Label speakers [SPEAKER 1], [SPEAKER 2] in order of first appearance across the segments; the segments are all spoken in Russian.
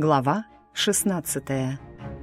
[SPEAKER 1] Глава 16.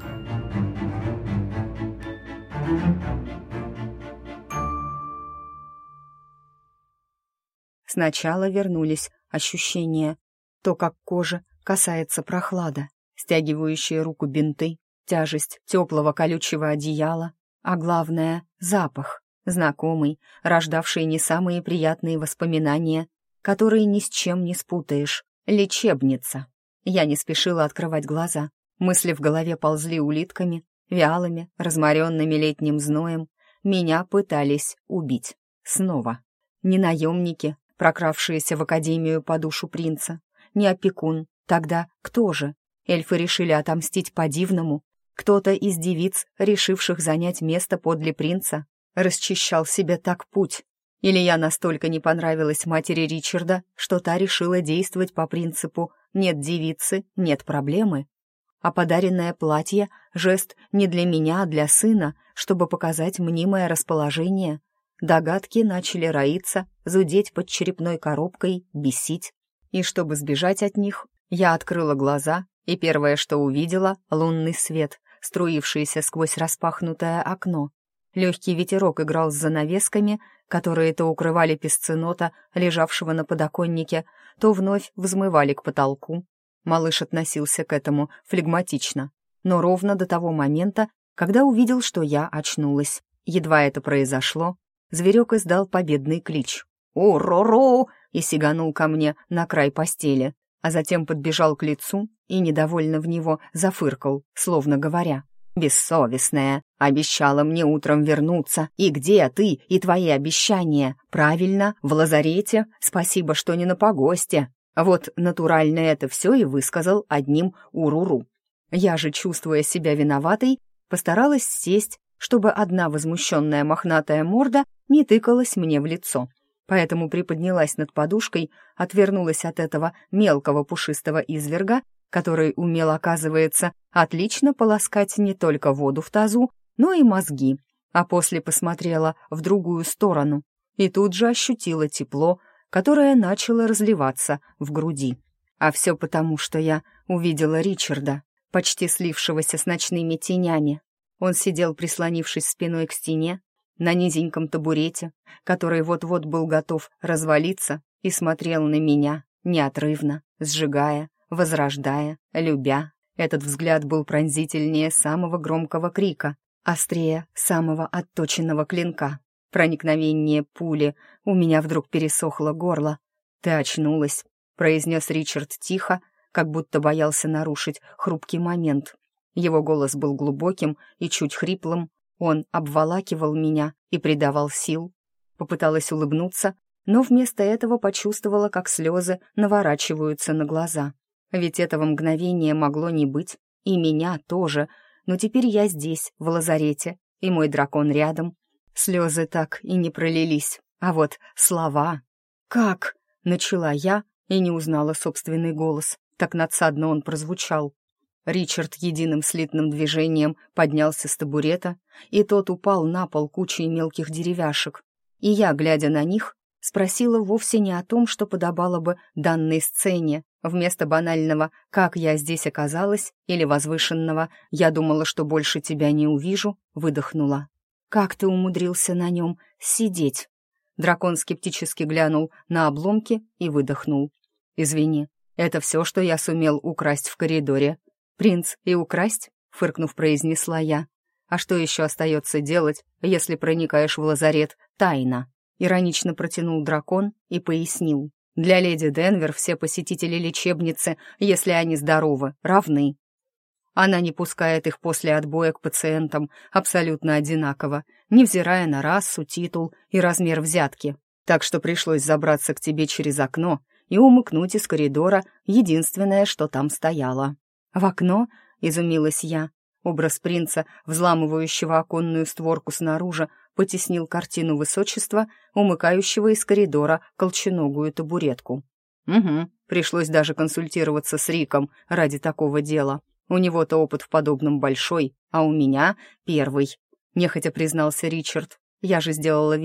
[SPEAKER 1] Сначала вернулись ощущения. То, как кожа касается прохлада, стягивающие руку бинты, тяжесть теплого колючего одеяла, а главное — запах, знакомый, рождавший не самые приятные воспоминания, которые ни с чем не спутаешь. Лечебница. Я не спешила открывать глаза. Мысли в голове ползли улитками, вялыми, разморенными летним зноем. Меня пытались убить. Снова. Не наемники, прокравшиеся в академию по душу принца, не опекун. Тогда кто же? Эльфы решили отомстить по-дивному. Кто-то из девиц, решивших занять место подле принца, расчищал себе так путь. Или я настолько не понравилась матери Ричарда, что та решила действовать по принципу «нет девицы, нет проблемы». А подаренное платье — жест не для меня, а для сына, чтобы показать мнимое расположение. Догадки начали роиться, зудеть под черепной коробкой, бесить. И чтобы сбежать от них, я открыла глаза, и первое, что увидела — лунный свет, струившийся сквозь распахнутое окно. Легкий ветерок играл с занавесками, которые то укрывали песценота, лежавшего на подоконнике, то вновь взмывали к потолку. Малыш относился к этому флегматично, но ровно до того момента, когда увидел, что я очнулась. Едва это произошло, зверек издал победный клич «Ур-ру-ру!» и сиганул ко мне на край постели, а затем подбежал к лицу и недовольно в него зафыркал, словно говоря: «Бессовестная, обещала мне утром вернуться. И где ты и твои обещания? Правильно, в лазарете. Спасибо, что не на погосте». Вот натурально это все и высказал одним «уруру». Я же, чувствуя себя виноватой, постаралась сесть, чтобы одна возмущенная мохнатая морда не тыкалась мне в лицо. Поэтому приподнялась над подушкой, отвернулась от этого мелкого пушистого изверга, который умел, оказывается, отлично полоскать не только воду в тазу, но и мозги, а после посмотрела в другую сторону и тут же ощутила тепло, которое начало разливаться в груди. А все потому, что я увидела Ричарда, почти слившегося с ночными тенями. Он сидел, прислонившись спиной к стене, на низеньком табурете, который вот-вот был готов развалиться, и смотрел на меня неотрывно, сжигая, возрождая, любя. Этот взгляд был пронзительнее самого громкого крика, острее самого отточенного клинка. Проникновение пули. У меня вдруг пересохло горло. «Ты очнулась», — произнес Ричард тихо, как будто боялся нарушить хрупкий момент. Его голос был глубоким и чуть хриплым. Он обволакивал меня и придавал сил. Попыталась улыбнуться, но вместо этого почувствовала, как слезы наворачиваются на глаза. Ведь этого мгновения могло не быть, и меня тоже, но теперь я здесь, в лазарете, и мой дракон рядом. Слезы так и не пролились, а вот слова... «Как?» — начала я и не узнала собственный голос, так надсадно он прозвучал. Ричард единым слитным движением поднялся с табурета, и тот упал на пол кучей мелких деревяшек. И я, глядя на них, спросила вовсе не о том, что подобало бы данной сцене. Вместо банального «как я здесь оказалась» или возвышенного «я думала, что больше тебя не увижу», выдохнула. «Как ты умудрился на нем сидеть?» Дракон скептически глянул на обломки и выдохнул. «Извини, это все, что я сумел украсть в коридоре». «Принц и украсть?» — фыркнув, произнесла я. «А что еще остается делать, если проникаешь в лазарет тайно?» Иронично протянул дракон и пояснил. «Для леди Денвер все посетители лечебницы, если они здоровы, равны. Она не пускает их после отбоя к пациентам абсолютно одинаково, невзирая на расу, титул и размер взятки. Так что пришлось забраться к тебе через окно и умыкнуть из коридора единственное, что там стояло». «В окно?» — изумилась я. Образ принца, взламывающего оконную створку снаружи, потеснил картину высочества, умыкающего из коридора колченогую табуретку. «Угу, пришлось даже консультироваться с Риком ради такого дела. У него-то опыт в подобном большой, а у меня первый», — нехотя признался Ричард. Я же сделала вид,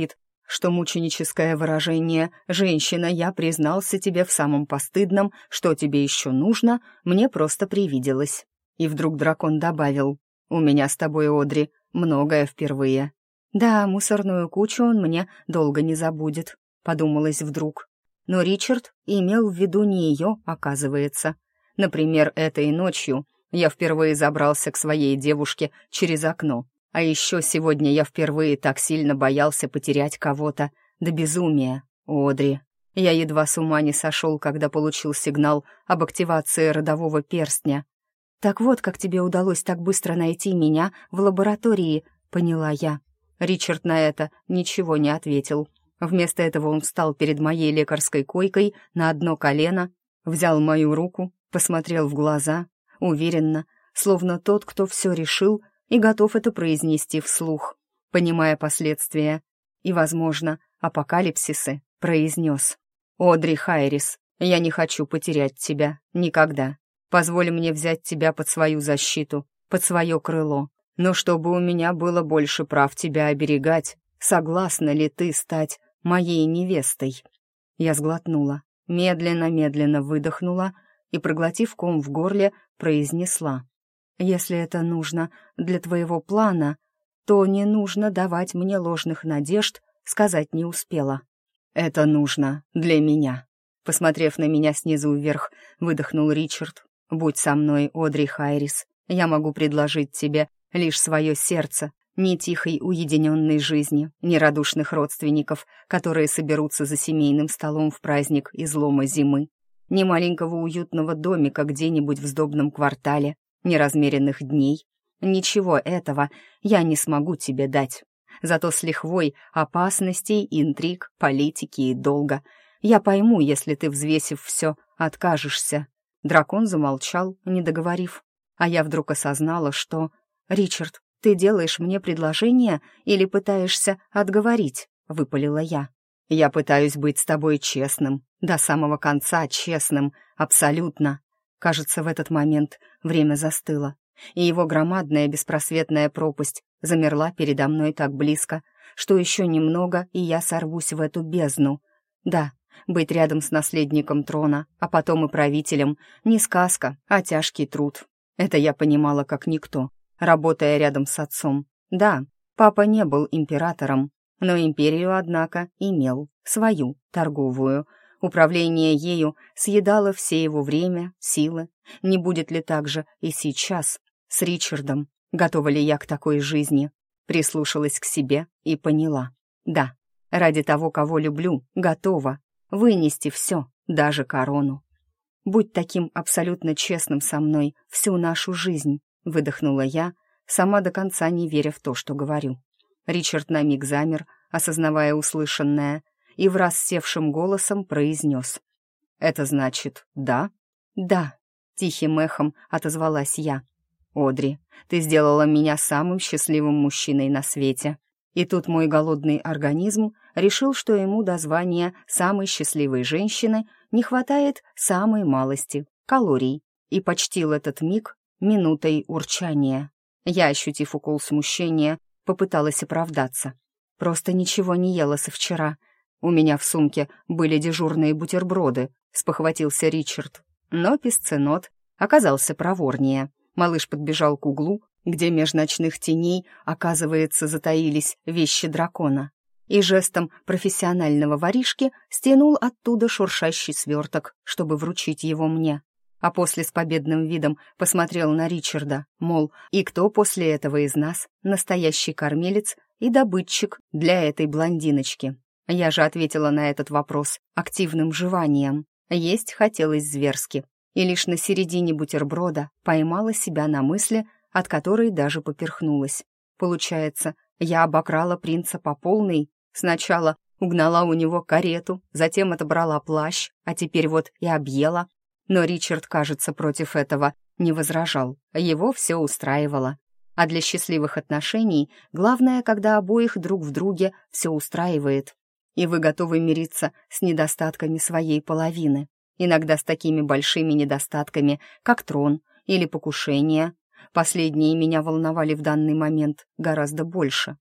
[SPEAKER 1] что мученическое выражение «женщина, я признался тебе в самом постыдном, что тебе еще нужно», мне просто привиделось. И вдруг дракон добавил: «У меня с тобой, Одри, многое впервые». «Да, мусорную кучу он мне долго не забудет», — подумалось вдруг. Но Ричард имел в виду не ее, оказывается. Например, этой ночью я впервые забрался к своей девушке через окно. А еще сегодня я впервые так сильно боялся потерять кого-то. До безумия, Одри. Я едва с ума не сошел, когда получил сигнал об активации родового перстня. «Так вот, как тебе удалось так быстро найти меня в лаборатории», — поняла я. Ричард на это ничего не ответил. Вместо этого он встал перед моей лекарской койкой на одно колено, взял мою руку, посмотрел в глаза, уверенно, словно тот, кто все решил и готов это произнести вслух, понимая последствия и, возможно, апокалипсисы, произнес: «Одри Хайрис, я не хочу потерять тебя никогда. Позволь мне взять тебя под свою защиту, под свое крыло. Но чтобы у меня было больше прав тебя оберегать, согласна ли ты стать моей невестой?» Я сглотнула, медленно выдохнула и, проглотив ком в горле, произнесла: «Если это нужно для твоего плана, то не нужно давать мне ложных надежд», сказать не успела. «Это нужно для меня», — посмотрев на меня снизу вверх, выдохнул Ричард. «Будь со мной, Одри Хайрис. Я могу предложить тебе лишь свое сердце, ни тихой уединенной жизни, ни радушных родственников, которые соберутся за семейным столом в праздник излома зимы, ни маленького уютного домика где-нибудь в сдобном квартале, ни размеренных дней. Ничего этого я не смогу тебе дать. Зато с лихвой опасностей, интриг, политики и долга я пойму, если ты, взвесив все, откажешься». Дракон замолчал, не договорив, а я вдруг осознала, что... «Ричард, ты делаешь мне предложение или пытаешься отговорить?» — выпалила я. «Я пытаюсь быть с тобой честным, до самого конца честным, абсолютно». Кажется, в этот момент время застыло, и его громадная беспросветная пропасть замерла передо мной так близко, что еще немного, и я сорвусь в эту бездну. Да, быть рядом с наследником трона, а потом и правителем, не сказка, а тяжкий труд. Это я понимала как никто, работая рядом с отцом. Да, папа не был императором, но империю, однако, имел, свою, торговую. Управление ею съедало все его время, силы. Не будет ли так же и сейчас с Ричардом? Готова ли я к такой жизни? Прислушалась к себе и поняла. Да, ради того, кого люблю, готова вынести все, даже корону. «Будь таким абсолютно честным со мной всю нашу жизнь», — выдохнула я, сама до конца не веря в то, что говорю. Ричард на миг замер, осознавая услышанное, и враз севшим голосом произнес: «Это значит, да?» «Да», — тихим эхом отозвалась я. «Одри, ты сделала меня самым счастливым мужчиной на свете». И тут мой голодный организм решил, что ему до звания самой счастливой женщины не хватает самой малости — калорий, и почтил этот миг минутой урчания. Я, ощутив укол смущения, попыталась оправдаться. «Просто ничего не ела со вчера. У меня в сумке были дежурные бутерброды», — спохватился Ричард. Но песценот оказался проворнее. Малыш подбежал к углу, где меж ночных теней, оказывается, затаились вещи дракона, и жестом профессионального воришки стянул оттуда шуршащий сверток, чтобы вручить его мне. А после с победным видом посмотрел на Ричарда, мол, и кто после этого из нас настоящий кормилец и добытчик для этой блондиночки? Я же ответила на этот вопрос активным жеванием. Есть хотелось зверски, и лишь на середине бутерброда поймала себя на мысли, от которой даже поперхнулась. Получается, я обокрала принца по полной. Сначала угнала у него карету, затем отобрала плащ, а теперь вот и объела. Но Ричард, кажется, против этого не возражал. Его все устраивало. А для счастливых отношений главное, когда обоих друг в друге все устраивает. И вы готовы мириться с недостатками своей половины. Иногда с такими большими недостатками, как трон или покушение. Последние меня волновали в данный момент гораздо больше.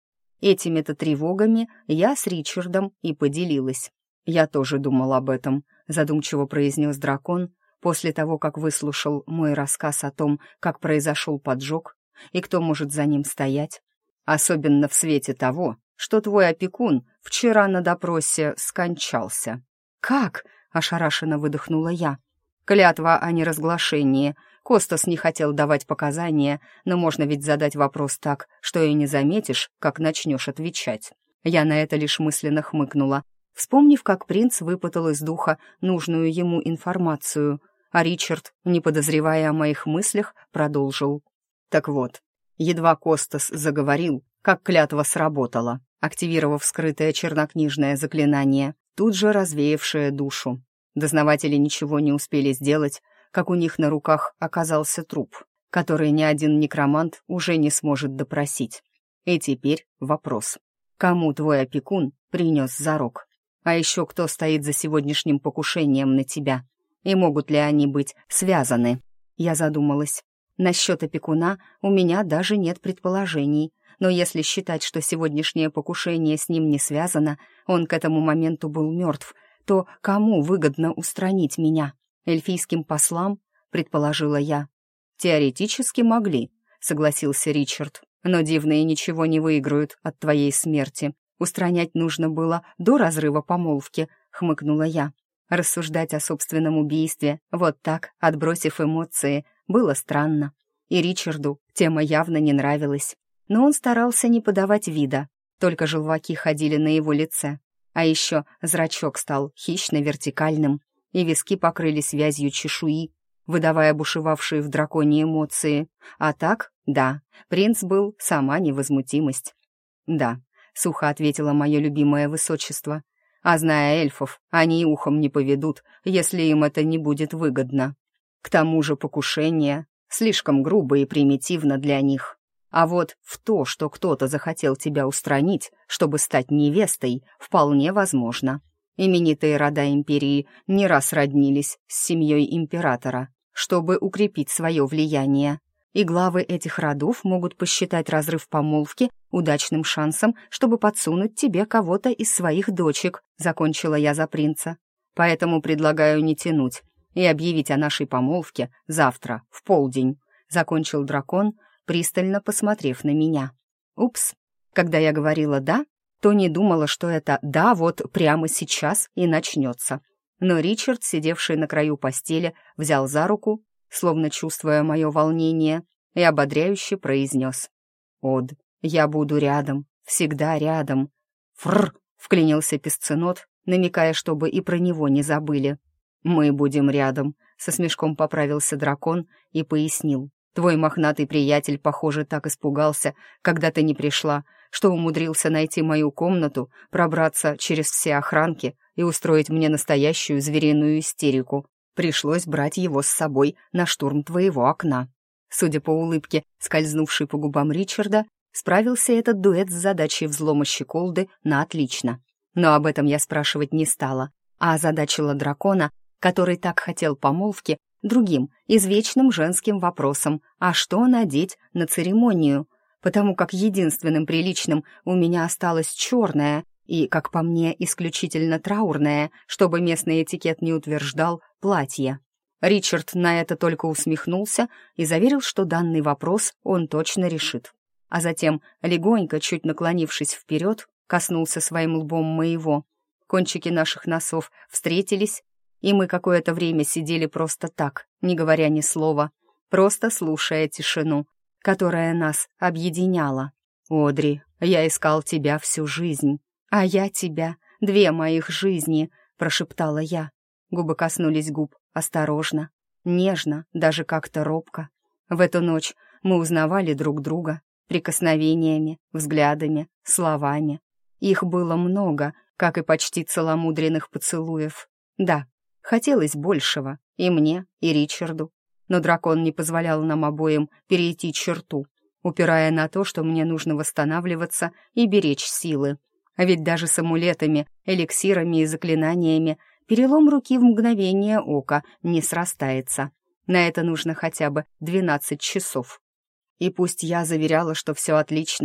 [SPEAKER 1] Этими-то тревогами я с Ричардом и поделилась. «Я тоже думал об этом», — задумчиво произнес дракон, после того, как выслушал мой рассказ о том, как произошел поджог и кто может за ним стоять. «Особенно в свете того, что твой опекун вчера на допросе скончался». «Как?» — ошарашенно выдохнула я. «Клятва о неразглашении. Костас не хотел давать показания, но можно ведь задать вопрос так, что и не заметишь, как начнешь отвечать». Я на это лишь мысленно хмыкнула, вспомнив, как принц выпытал из духа нужную ему информацию, а Ричард, не подозревая о моих мыслях, продолжил. «Так вот, едва Костас заговорил, как клятва сработала, активировав скрытое чернокнижное заклинание, тут же развеявшее душу. Дознаватели ничего не успели сделать, как у них на руках оказался труп, который ни один некромант уже не сможет допросить. И теперь вопрос. Кому твой опекун принес зарок? А еще кто стоит за сегодняшним покушением на тебя? И могут ли они быть связаны?» Я задумалась. Насчет опекуна у меня даже нет предположений, но если считать, что сегодняшнее покушение с ним не связано, он к этому моменту был мертв, то кому выгодно устранить меня? Эльфийским послам, предположила я. «Теоретически могли», — согласился Ричард, «но дивные ничего не выиграют от твоей смерти. Устранять нужно было до разрыва помолвки», — хмыкнула я. Рассуждать о собственном убийстве, вот так, отбросив эмоции, было странно. И Ричарду тема явно не нравилась. Но он старался не подавать вида, только желваки ходили на его лице. А еще зрачок стал хищно-вертикальным, и виски покрылись вязью чешуи, выдавая бушевавшие в драконе эмоции. А так, да, принц был сама невозмутимость. «Да», — сухо ответила мое любимое высочество, «а зная эльфов, они и ухом не поведут, если им это не будет выгодно. К тому же покушение слишком грубо и примитивно для них. А вот в то, что кто-то захотел тебя устранить, чтобы стать невестой, вполне возможно. Именитые рода империи не раз роднились с семьей императора, чтобы укрепить свое влияние. И главы этих родов могут посчитать разрыв помолвки удачным шансом, чтобы подсунуть тебе кого-то из своих дочек», — закончила я за принца. «Поэтому предлагаю не тянуть и объявить о нашей помолвке завтра, в полдень», — закончил дракон, пристально посмотрев на меня. Упс, когда я говорила «да», то не думала, что это «да» вот прямо сейчас и начнется. Но Ричард, сидевший на краю постели, взял за руку, словно чувствуя мое волнение, и ободряюще произнес: «Од, я буду рядом, всегда рядом». «Фррр!» — вклинился песценот, намекая, чтобы и про него не забыли. «Мы будем рядом», — со смешком поправился дракон и пояснил. «Твой мохнатый приятель, похоже, так испугался, когда ты не пришла, что умудрился найти мою комнату, пробраться через все охранки и устроить мне настоящую звериную истерику. Пришлось брать его с собой на штурм твоего окна». Судя по улыбке, скользнувшей по губам Ричарда, справился этот дуэт с задачей взлома щеколды на отлично. Но об этом я спрашивать не стала, а озадачила дракона, который так хотел помолвки, другим, извечным женским вопросом: а что надеть на церемонию? Потому как единственным приличным у меня осталось черное и, как по мне, исключительно траурное, чтобы местный этикет не утверждал, платье. Ричард на это только усмехнулся и заверил, что данный вопрос он точно решит. А затем, легонько, чуть наклонившись вперед, коснулся своим лбом моего. Кончики наших носов встретились, и мы какое-то время сидели просто так, не говоря ни слова, просто слушая тишину, которая нас объединяла. «Одри, я искал тебя всю жизнь, а я тебя, 2 моих жизни», — прошептала я. Губы коснулись губ, осторожно, нежно, даже как-то робко. В эту ночь мы узнавали друг друга прикосновениями, взглядами, словами. Их было много, как и почти целомудренных поцелуев. Да, хотелось большего и мне, и Ричарду, но дракон не позволял нам обоим перейти черту, упирая на то, что мне нужно восстанавливаться и беречь силы. А ведь даже с амулетами, эликсирами и заклинаниями перелом руки в мгновение ока не срастается. На это нужно хотя бы 12 часов. И пусть я заверяла, что все отлично,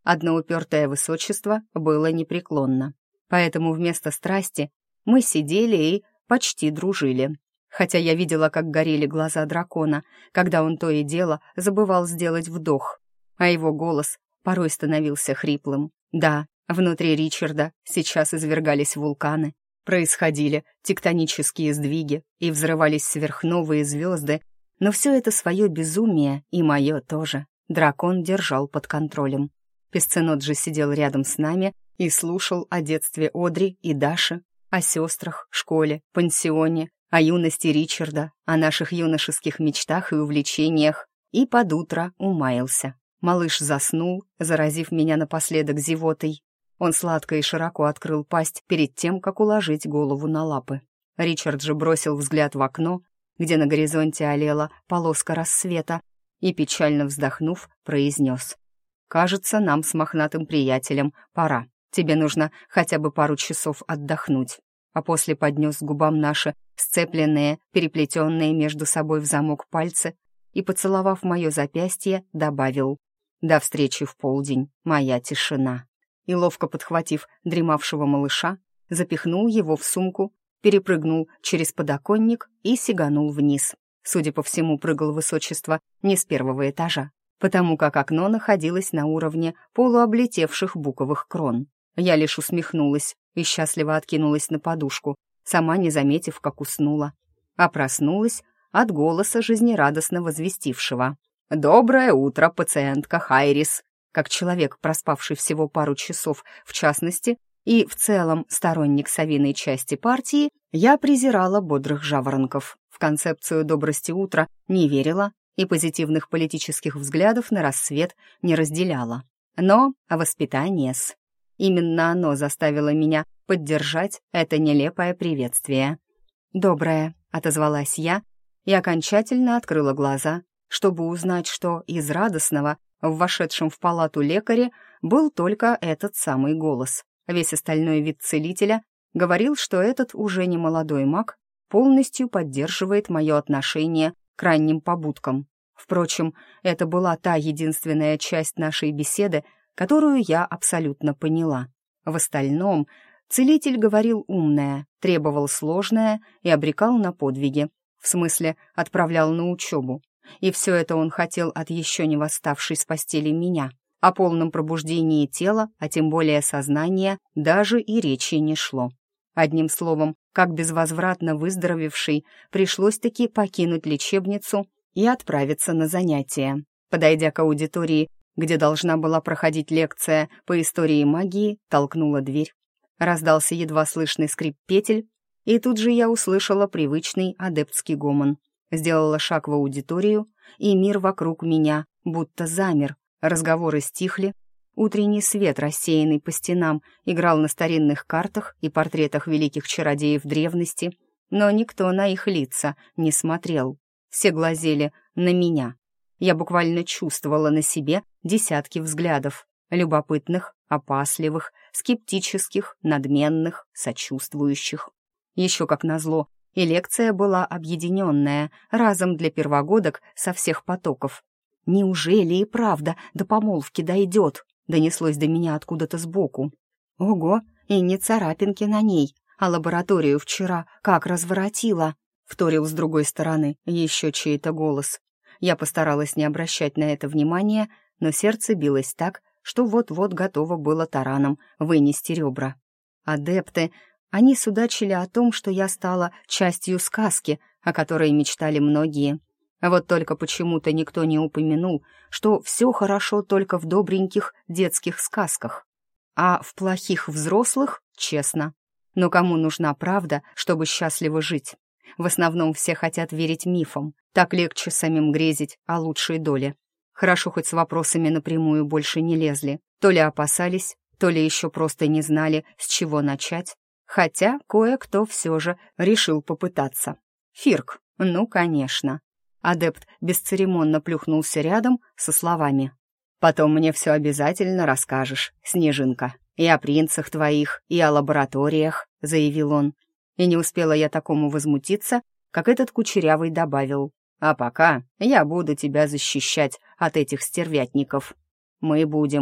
[SPEAKER 1] Одно упертое высочество было непреклонно. Поэтому вместо страсти мы сидели и почти дружили. Хотя я видела, как горели глаза дракона, когда он то и дело забывал сделать вдох, а его голос порой становился хриплым. Да, внутри Ричарда сейчас извергались вулканы, происходили тектонические сдвиги и взрывались сверхновые звезды, но все это свое безумие, и мое тоже, дракон держал под контролем. Песценот же сидел рядом с нами и слушал о детстве Одри и Даши, о сестрах, школе, пансионе, о юности Ричарда, о наших юношеских мечтах и увлечениях, и под утро умаялся. Малыш заснул, заразив меня напоследок зевотой. Он сладко и широко открыл пасть перед тем, как уложить голову на лапы. Ричард же бросил взгляд в окно, где на горизонте олела полоска рассвета, и, печально вздохнув, произнес: «Кажется, нам с мохнатым приятелем пора. Тебе нужно хотя бы пару часов отдохнуть». А после поднес к губам наши сцепленные, переплетенные между собой в замок пальцы и, поцеловав мое запястье, добавил: «До встречи в полдень, моя тишина». И, ловко подхватив дремавшего малыша, запихнул его в сумку, перепрыгнул через подоконник и сиганул вниз. Судя по всему, прыгал высочество не с первого этажа, потому как окно находилось на уровне полуоблетевших буковых крон. Я лишь усмехнулась и счастливо откинулась на подушку, сама не заметив, как уснула. А проснулась от голоса жизнерадостно возвестившего: «Доброе утро, пациентка Хайрис!» Как человек, проспавший всего пару часов, в частности, и в целом сторонник совиной части партии, я презирала бодрых жаворонков. В концепцию добрости утра не верила и позитивных политических взглядов на рассвет не разделяла. Но воспитание-с. Именно оно заставило меня поддержать это нелепое приветствие. «Доброе», — отозвалась я и окончательно открыла глаза, чтобы узнать, что из радостного в вошедшем в палату лекаре был только этот самый голос. Весь остальной вид целителя говорил, что этот уже не молодой маг полностью поддерживает мое отношение к ранним побудкам. Впрочем, это была та единственная часть нашей беседы, которую я абсолютно поняла. В остальном целитель говорил умное, требовал сложное и обрекал на подвиги. В смысле, отправлял на учебу. И все это он хотел от еще не восставшей с постели меня. О полном пробуждении тела, а тем более сознания, даже и речи не шло. Одним словом, как безвозвратно выздоровевший, пришлось-таки покинуть лечебницу и отправиться на занятия. Подойдя к аудитории, где должна была проходить лекция по истории магии, толкнула дверь. Раздался едва слышный скрип петель, и тут же я услышала привычный адептский гомон. Сделала шаг в аудиторию, и мир вокруг меня будто замер. Разговоры стихли, утренний свет, рассеянный по стенам, играл на старинных картах и портретах великих чародеев древности, но никто на их лица не смотрел. Все глазели на меня. Я буквально чувствовала на себе десятки взглядов, любопытных, опасливых, скептических, надменных, сочувствующих. Еще как назло, и лекция была объединенная, разом для первогодок со всех потоков. «Неужели и правда до помолвки дойдет?» донеслось до меня откуда-то сбоку. «Ого, и не царапинки на ней, а лабораторию вчера как разворотила!» вторил с другой стороны еще чей-то голос. Я постаралась не обращать на это внимания, но сердце билось так, что вот-вот готово было тараном вынести ребра. Адепты, они судачили о том, что я стала частью сказки, о которой мечтали многие. Вот только почему-то никто не упомянул, что все хорошо только в добреньких детских сказках, а в плохих взрослых — честно. Но кому нужна правда, чтобы счастливо жить? В основном все хотят верить мифам, так легче самим грезить о лучшей доле. Хорошо, хоть с вопросами напрямую больше не лезли, то ли опасались, то ли еще просто не знали, с чего начать. Хотя кое-кто все же решил попытаться. Фирк, ну, конечно. Адепт бесцеремонно плюхнулся рядом со словами: «Потом мне все обязательно расскажешь, Снежинка. И о принцах твоих, и о лабораториях», — заявил он. И не успела я такому возмутиться, как этот кучерявый добавил: «А пока я буду тебя защищать от этих стервятников». «Мы будем», —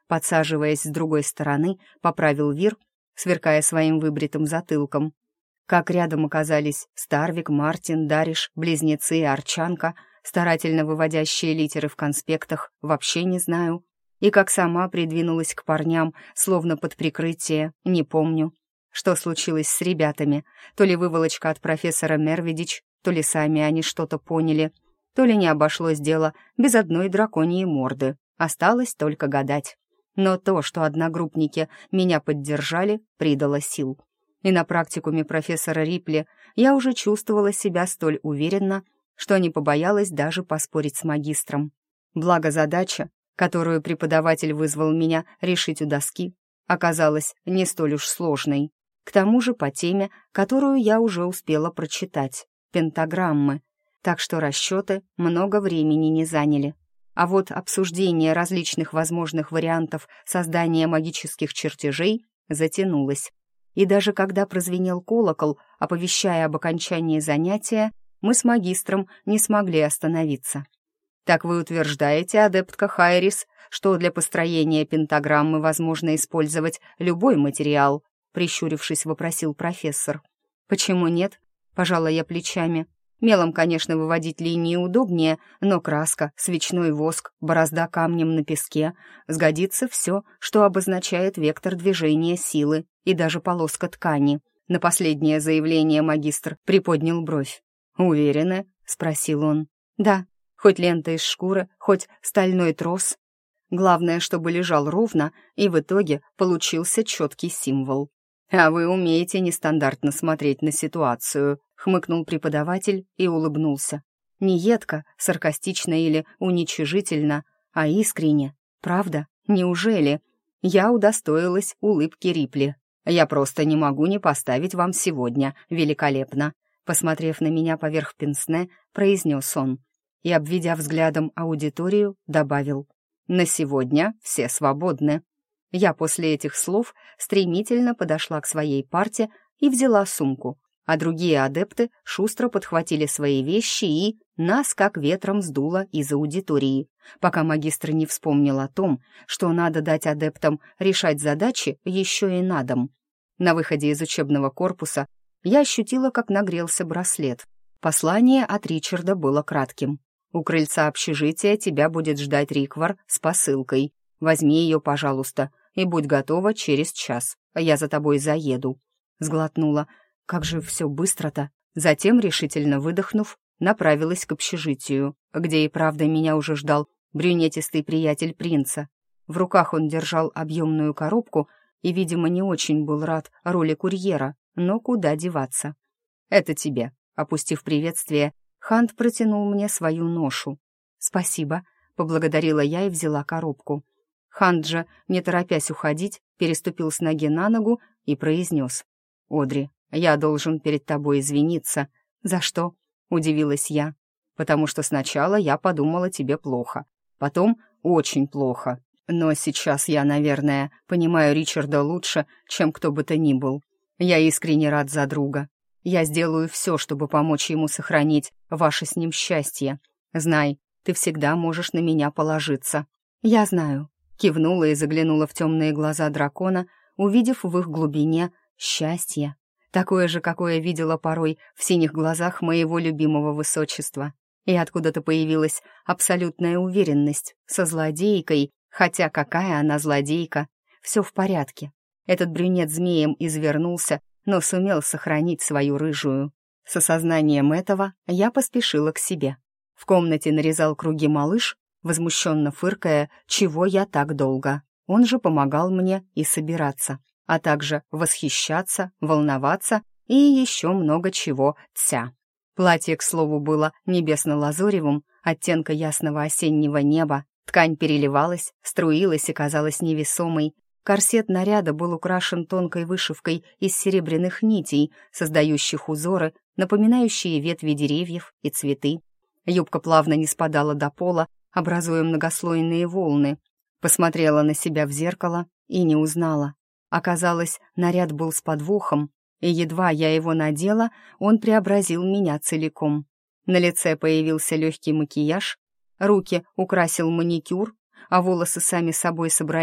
[SPEAKER 1] Подсаживаясь с другой стороны, поправил Вир, сверкая своим выбритым затылком. Как рядом оказались Старвик, Мартин, Дариш, близнецы и Арчанка, старательно выводящие литеры в конспектах, вообще не знаю. И как сама придвинулась к парням, словно под прикрытие, не помню. Что случилось с ребятами? То ли выволочка от профессора Мервидич, то ли сами они что-то поняли, то ли не обошлось дело без одной драконьей морды. Осталось только гадать. Но то, что одногруппники меня поддержали, придало сил. И на практикуме профессора Рипли я уже чувствовала себя столь уверенно, что не побоялась даже поспорить с магистром. Благо задача, которую преподаватель вызвал меня решить у доски, оказалась не столь уж сложной. К тому же по теме, которую я уже успела прочитать — пентаграммы, так что расчеты много времени не заняли. А вот обсуждение различных возможных вариантов создания магических чертежей затянулось. И даже когда прозвенел колокол, оповещая об окончании занятия, мы с магистром не смогли остановиться. «Так вы утверждаете, адептка Хайрис, что для построения пентаграммы возможно использовать любой материал?» — прищурившись, вопросил профессор. «Почему нет?» — пожала я плечами. «Мелом, конечно, выводить линии удобнее, но краска, свечной воск, борозда камнем на песке — сгодится все, что обозначает вектор движения силы и даже полоска ткани». На последнее заявление магистр приподнял бровь. «Уверены?» — спросил он. «Да, хоть лента из шкуры, хоть стальной трос. Главное, чтобы лежал ровно, и в итоге получился четкий символ». «А вы умеете нестандартно смотреть на ситуацию», — хмыкнул преподаватель и улыбнулся. Не едко, саркастично или уничижительно, а искренне. Правда? Неужели? Я удостоилась улыбки Рипли. «Я просто не могу не поставить вам сегодня великолепно», посмотрев на меня поверх пенсне, произнес он. И, обведя взглядом аудиторию, добавил: «На сегодня все свободны». Я после этих слов стремительно подошла к своей парте и взяла сумку, а другие адепты шустро подхватили свои вещи и нас как ветром сдуло из аудитории, пока магистр не вспомнил о том, что надо дать адептам решать задачи еще и на дом. На выходе из учебного корпуса я ощутила, как нагрелся браслет. Послание от Ричарда было кратким. «У крыльца общежития тебя будет ждать Риквар с посылкой. Возьми ее, пожалуйста, и будь готова через час. Я за тобой заеду». Сглотнула. Как же все быстро-то. Затем, решительно выдохнув, направилась к общежитию, где и правда меня уже ждал брюнетистый приятель принца. В руках он держал объемную коробку и, видимо, не очень был рад роли курьера, но куда деваться. «Это тебе», — опустив приветствие, Хант протянул мне свою ношу. «Спасибо», — поблагодарила я и взяла коробку. Хант же, не торопясь уходить, переступил с ноги на ногу и произнес: «Одри, я должен перед тобой извиниться». «За что?» — удивилась я. «Потому что сначала я подумала тебе плохо, потом очень плохо. Но сейчас я, наверное, понимаю Ричарда лучше, чем кто бы то ни был. Я искренне рад за друга. Я сделаю все, чтобы помочь ему сохранить ваше с ним счастье. Знай, ты всегда можешь на меня положиться». «Я знаю», — кивнула и заглянула в темные глаза дракона, увидев в их глубине счастье. Такое же, какое видела порой в синих глазах моего любимого высочества. И откуда-то появилась абсолютная уверенность. Со злодейкой, хотя какая она злодейка, все в порядке. Этот брюнет змеем извернулся, но сумел сохранить свою рыжую. С осознанием этого я поспешила к себе. В комнате нарезал круги малыш, возмущенно фыркая, чего я так долго. Он же помогал мне и собираться, а также восхищаться, волноваться и еще много чего тся. Платье, к слову, было небесно-лазуревым, оттенка ясного осеннего неба. Ткань переливалась, струилась и казалась невесомой. Корсет наряда был украшен тонкой вышивкой из серебряных нитей, создающих узоры, напоминающие ветви деревьев и цветы. Юбка плавно не спадала до пола, образуя многослойные волны. Посмотрела на себя в зеркало и не узнала. Оказалось, наряд был с подвохом, и едва я его надела, он преобразил меня целиком. На лице появился легкий макияж, руки украсил маникюр, а волосы сами собой собрались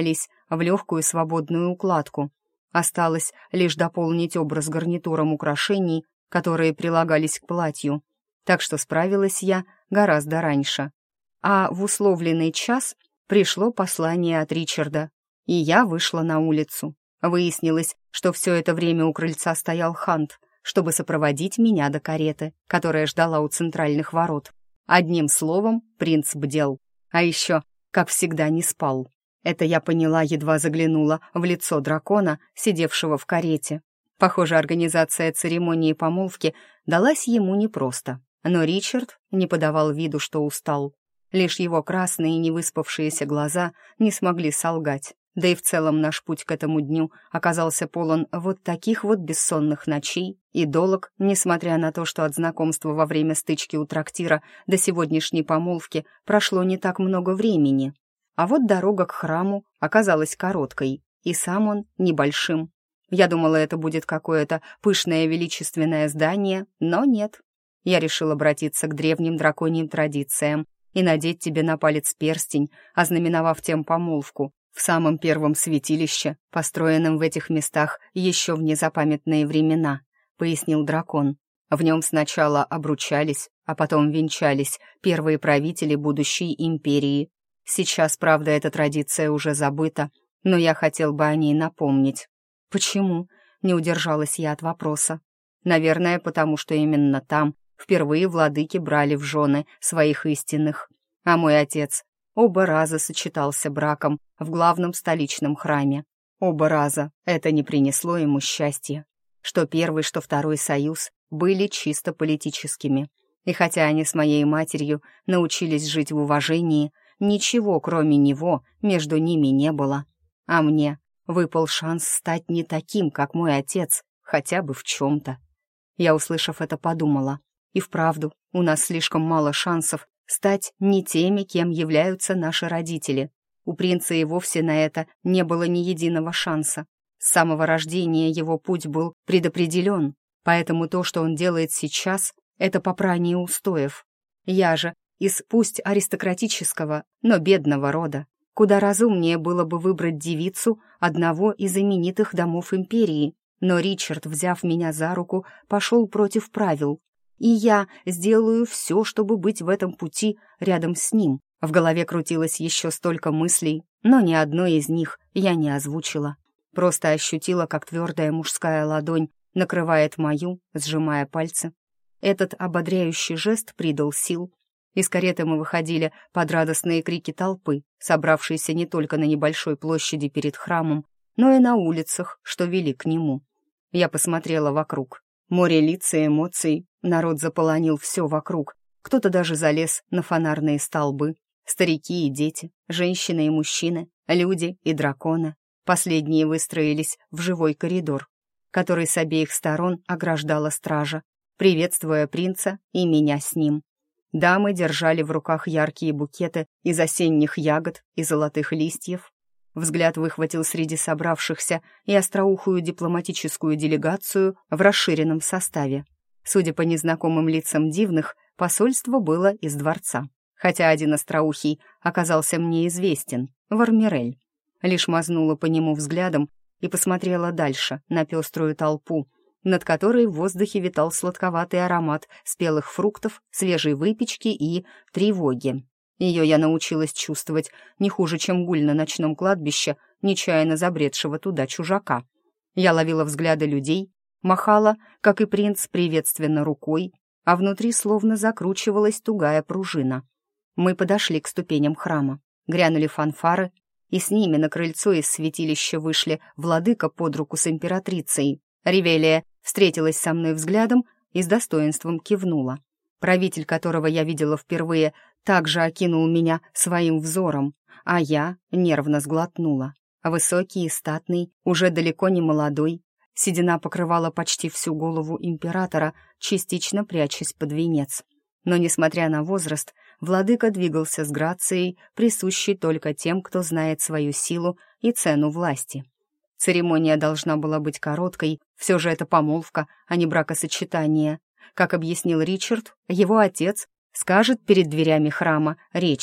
[SPEAKER 1] в легкую свободную укладку. Осталось лишь дополнить образ гарнитуром украшений, которые прилагались к платью, так что справилась я гораздо раньше. А в условленный час пришло послание от Ричарда, и я вышла на улицу. Выяснилось, что все это время у крыльца стоял Хант, чтобы сопроводить меня до кареты, которая ждала у центральных ворот. Одним словом, принц бдел, а еще, как всегда, не спал. Это я поняла, едва заглянула в лицо дракона, сидевшего в карете. Похоже, организация церемонии помолвки далась ему непросто, но Ричард не подавал виду, что устал. Лишь его красные невыспавшиеся глаза не смогли солгать. Да и в целом наш путь к этому дню оказался полон вот таких вот бессонных ночей и долог, несмотря на то, что от знакомства во время стычки у трактира до сегодняшней помолвки прошло не так много времени. А вот дорога к храму оказалась короткой, и сам он небольшим. Я думала, это будет какое-то пышное величественное здание, но нет. Я решила обратиться к древним драконьим традициям и надеть тебе на палец перстень, ознаменовав тем помолвку, в самом первом святилище, построенном в этих местах еще в незапамятные времена, пояснил дракон. В нем сначала обручались, а потом венчались первые правители будущей империи. Сейчас, правда, эта традиция уже забыта, но я хотел бы о ней напомнить. Почему? Не удержалась я от вопроса. Наверное, потому что именно там впервые владыки брали в жены своих истинных, а мой отец оба раза сочетался браком в главном столичном храме. Оба раза это не принесло ему счастья. Что первый, что второй союз были чисто политическими. И хотя они с моей матерью научились жить в уважении, ничего, кроме него, между ними не было. А мне выпал шанс стать не таким, как мой отец, хотя бы в чем-то. Я, услышав это, подумала. И вправду, у нас слишком мало шансов стать не теми, кем являются наши родители. У принца и вовсе на это не было ни единого шанса. С самого рождения его путь был предопределен, поэтому то, что он делает сейчас, это попрание устоев. Я же из пусть аристократического, но бедного рода. Куда разумнее было бы выбрать девицу одного из именитых домов империи, но Ричард, взяв меня за руку, пошел против правил. И я сделаю все, чтобы быть в этом пути рядом с ним. В голове крутилось еще столько мыслей, но ни одной из них я не озвучила. Просто ощутила, как твердая мужская ладонь накрывает мою, сжимая пальцы. Этот ободряющий жест придал сил. Из кареты мы выходили под радостные крики толпы, собравшейся не только на небольшой площади перед храмом, но и на улицах, что вели к нему. Я посмотрела вокруг. Море лиц и эмоций, народ заполонил все вокруг. Кто-то даже залез на фонарные столбы. Старики и дети, женщины и мужчины, люди и драконы. Последние выстроились в живой коридор, который с обеих сторон ограждала стража, приветствуя принца и меня с ним. Дамы держали в руках яркие букеты из осенних ягод и золотых листьев. Взгляд выхватил среди собравшихся и остроухую дипломатическую делегацию в расширенном составе. Судя по незнакомым лицам дивных, посольство было из дворца, хотя один остроухий оказался мне известен — Вармирель. Лишь мазнула по нему взглядом и посмотрела дальше, на пеструю толпу, над которой в воздухе витал сладковатый аромат спелых фруктов, свежей выпечки и тревоги. Ее я научилась чувствовать не хуже, чем гуль на ночном кладбище, нечаянно забредшего туда чужака. Я ловила взгляды людей, махала, как и принц, приветственно рукой, а внутри словно закручивалась тугая пружина. Мы подошли к ступеням храма, грянули фанфары, и с ними на крыльцо из святилища вышли владыка под руку с императрицей. Ревелия встретилась со мной взглядом и с достоинством кивнула. Правитель, которого я видела впервые, также окинул меня своим взором, а я нервно сглотнула. Высокий и статный, уже далеко не молодой, седина покрывала почти всю голову императора, частично прячась под венец. Но, несмотря на возраст, владыка двигался с грацией, присущей только тем, кто знает свою силу и цену власти. Церемония должна была быть короткой, все же это помолвка, а не бракосочетание. Как объяснил Ричард, его отец скажет перед дверями храма речь,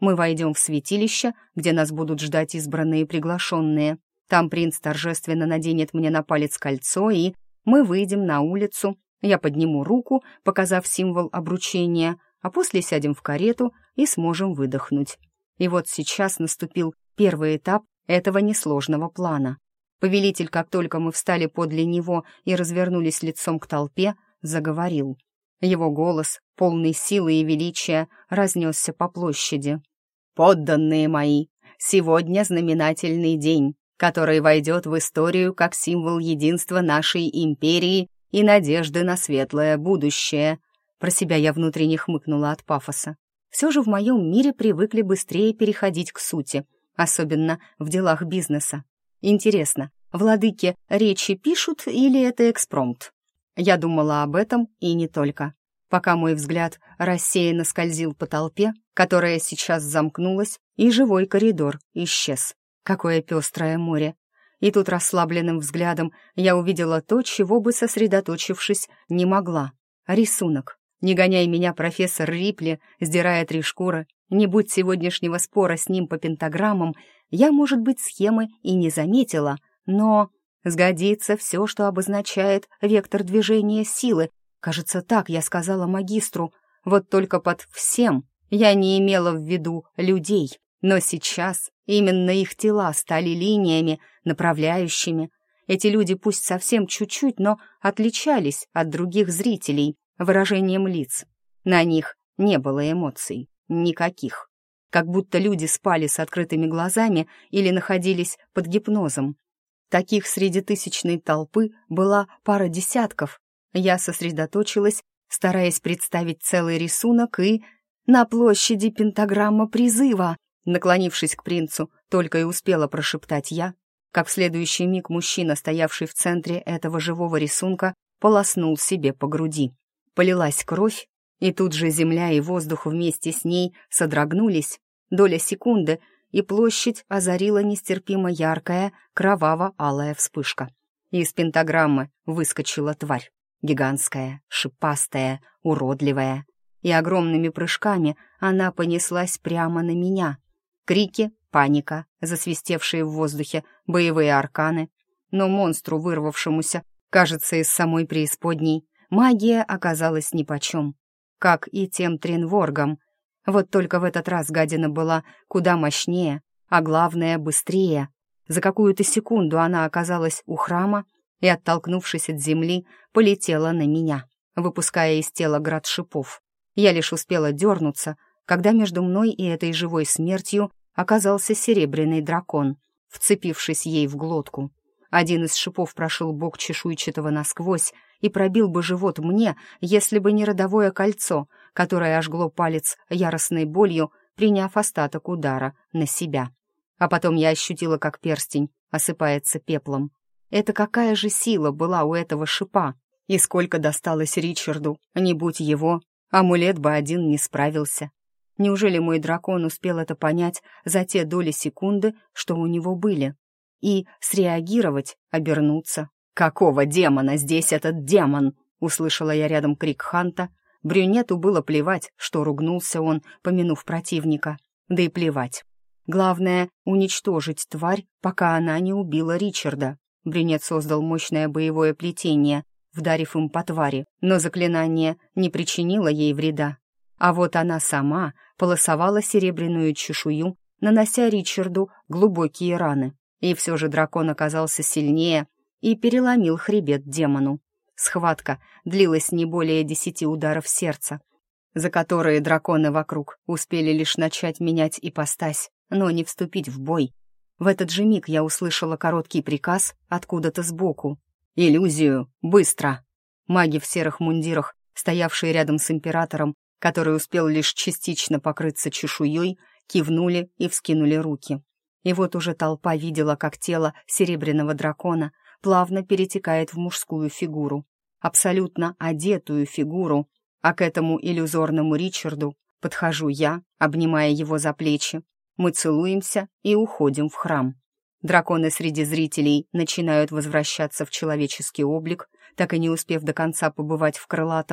[SPEAKER 1] Мы войдем в святилище, где нас будут ждать избранные приглашенные. Там принц торжественно наденет мне на палец кольцо, и мы выйдем на улицу. Я подниму руку, показав символ обручения, а после сядем в карету и сможем выдохнуть. И вот сейчас наступил первый этап этого несложного плана. Повелитель, как только мы встали подле него и развернулись лицом к толпе, заговорил. Его голос, полный силы и величия, разнесся по площади. «Подданные мои, сегодня знаменательный день, который войдет в историю как символ единства нашей империи и надежды на светлое будущее». Про себя я внутренне хмыкнула от пафоса. Все же в моем мире привыкли быстрее переходить к сути, особенно в делах бизнеса. Интересно, владыки речи пишут или это экспромт? Я думала об этом и не только. Пока мой взгляд рассеянно скользил по толпе, которая сейчас замкнулась, и живой коридор исчез. Какое пестрое море! И тут расслабленным взглядом я увидела то, чего бы, сосредоточившись, не могла. Рисунок. Не гоняй меня, профессор Рипли, сдирая 3 шкуры. Не будь сегодняшнего спора с ним по пентаграммам, я, может быть, схемы и не заметила, но сгодится все, что обозначает вектор движения силы. Кажется, так я сказала магистру. Вот только под «всем» я не имела в виду людей. Но сейчас именно их тела стали линиями, направляющими. Эти люди пусть совсем чуть-чуть, но отличались от других зрителей выражением лиц. На них не было эмоций. Никаких. Как будто люди спали с открытыми глазами или находились под гипнозом. Таких среди тысячной толпы была пара десятков. Я сосредоточилась, стараясь представить целый рисунок, и на площади пентаграмма призыва. Наклонившись к принцу, только и успела прошептать я, как в следующий миг мужчина, стоявший в центре этого живого рисунка, полоснул себе по груди. Полилась кровь, и тут же земля и воздух вместе с ней содрогнулись. Доля секунды, и площадь озарила нестерпимо яркая, кроваво-алая вспышка. Из пентаграммы выскочила тварь. Гигантская, шипастая, уродливая. И огромными прыжками она понеслась прямо на меня. Крики, паника, засвистевшие в воздухе боевые арканы. Но монстру, вырвавшемуся, кажется, из самой преисподней, магия оказалась нипочем. Как и тем тренворгам. Вот только в этот раз гадина была куда мощнее, а главное, быстрее. За какую-то секунду она оказалась у храма и, оттолкнувшись от земли, полетела на меня, выпуская из тела град шипов. Я лишь успела дернуться, когда между мной и этой живой смертью оказался серебряный дракон, вцепившись ей в глотку. Один из шипов прошил бок чешуйчатого насквозь и пробил бы живот мне, если бы не родовое кольцо, которое ожгло палец яростной болью, приняв остаток удара на себя. А потом я ощутила, как перстень осыпается пеплом. Это какая же сила была у этого шипа? И сколько досталось Ричарду? Не будь его, амулет бы один не справился. Неужели мой дракон успел это понять за те доли секунды, что у него были? И среагировать, обернуться. «Какого демона здесь этот демон?» — услышала я рядом крик Ханта. Брюнету было плевать, что ругнулся он, помянув противника. Да и плевать. Главное — уничтожить тварь, пока она не убила Ричарда. Брюнет создал мощное боевое плетение, вдарив им по твари, но заклинание не причинило ей вреда. А вот она сама полосовала серебряную чешую, нанося Ричарду глубокие раны. И все же дракон оказался сильнее и переломил хребет демону. Схватка длилась не более 10 ударов сердца, за которые драконы вокруг успели лишь начать менять ипостась, но не вступить в бой. В этот же миг я услышала короткий приказ откуда-то сбоку. «Иллюзию! Быстро!» Маги в серых мундирах, стоявшие рядом с императором, который успел лишь частично покрыться чешуей, кивнули и вскинули руки. И вот уже толпа видела, как тело серебряного дракона плавно перетекает в мужскую фигуру, абсолютно одетую фигуру, а к этому иллюзорному Ричарду подхожу я, обнимая его за плечи. Мы целуемся и уходим в храм. Драконы среди зрителей начинают возвращаться в человеческий облик, так и не успев до конца побывать в крылатом.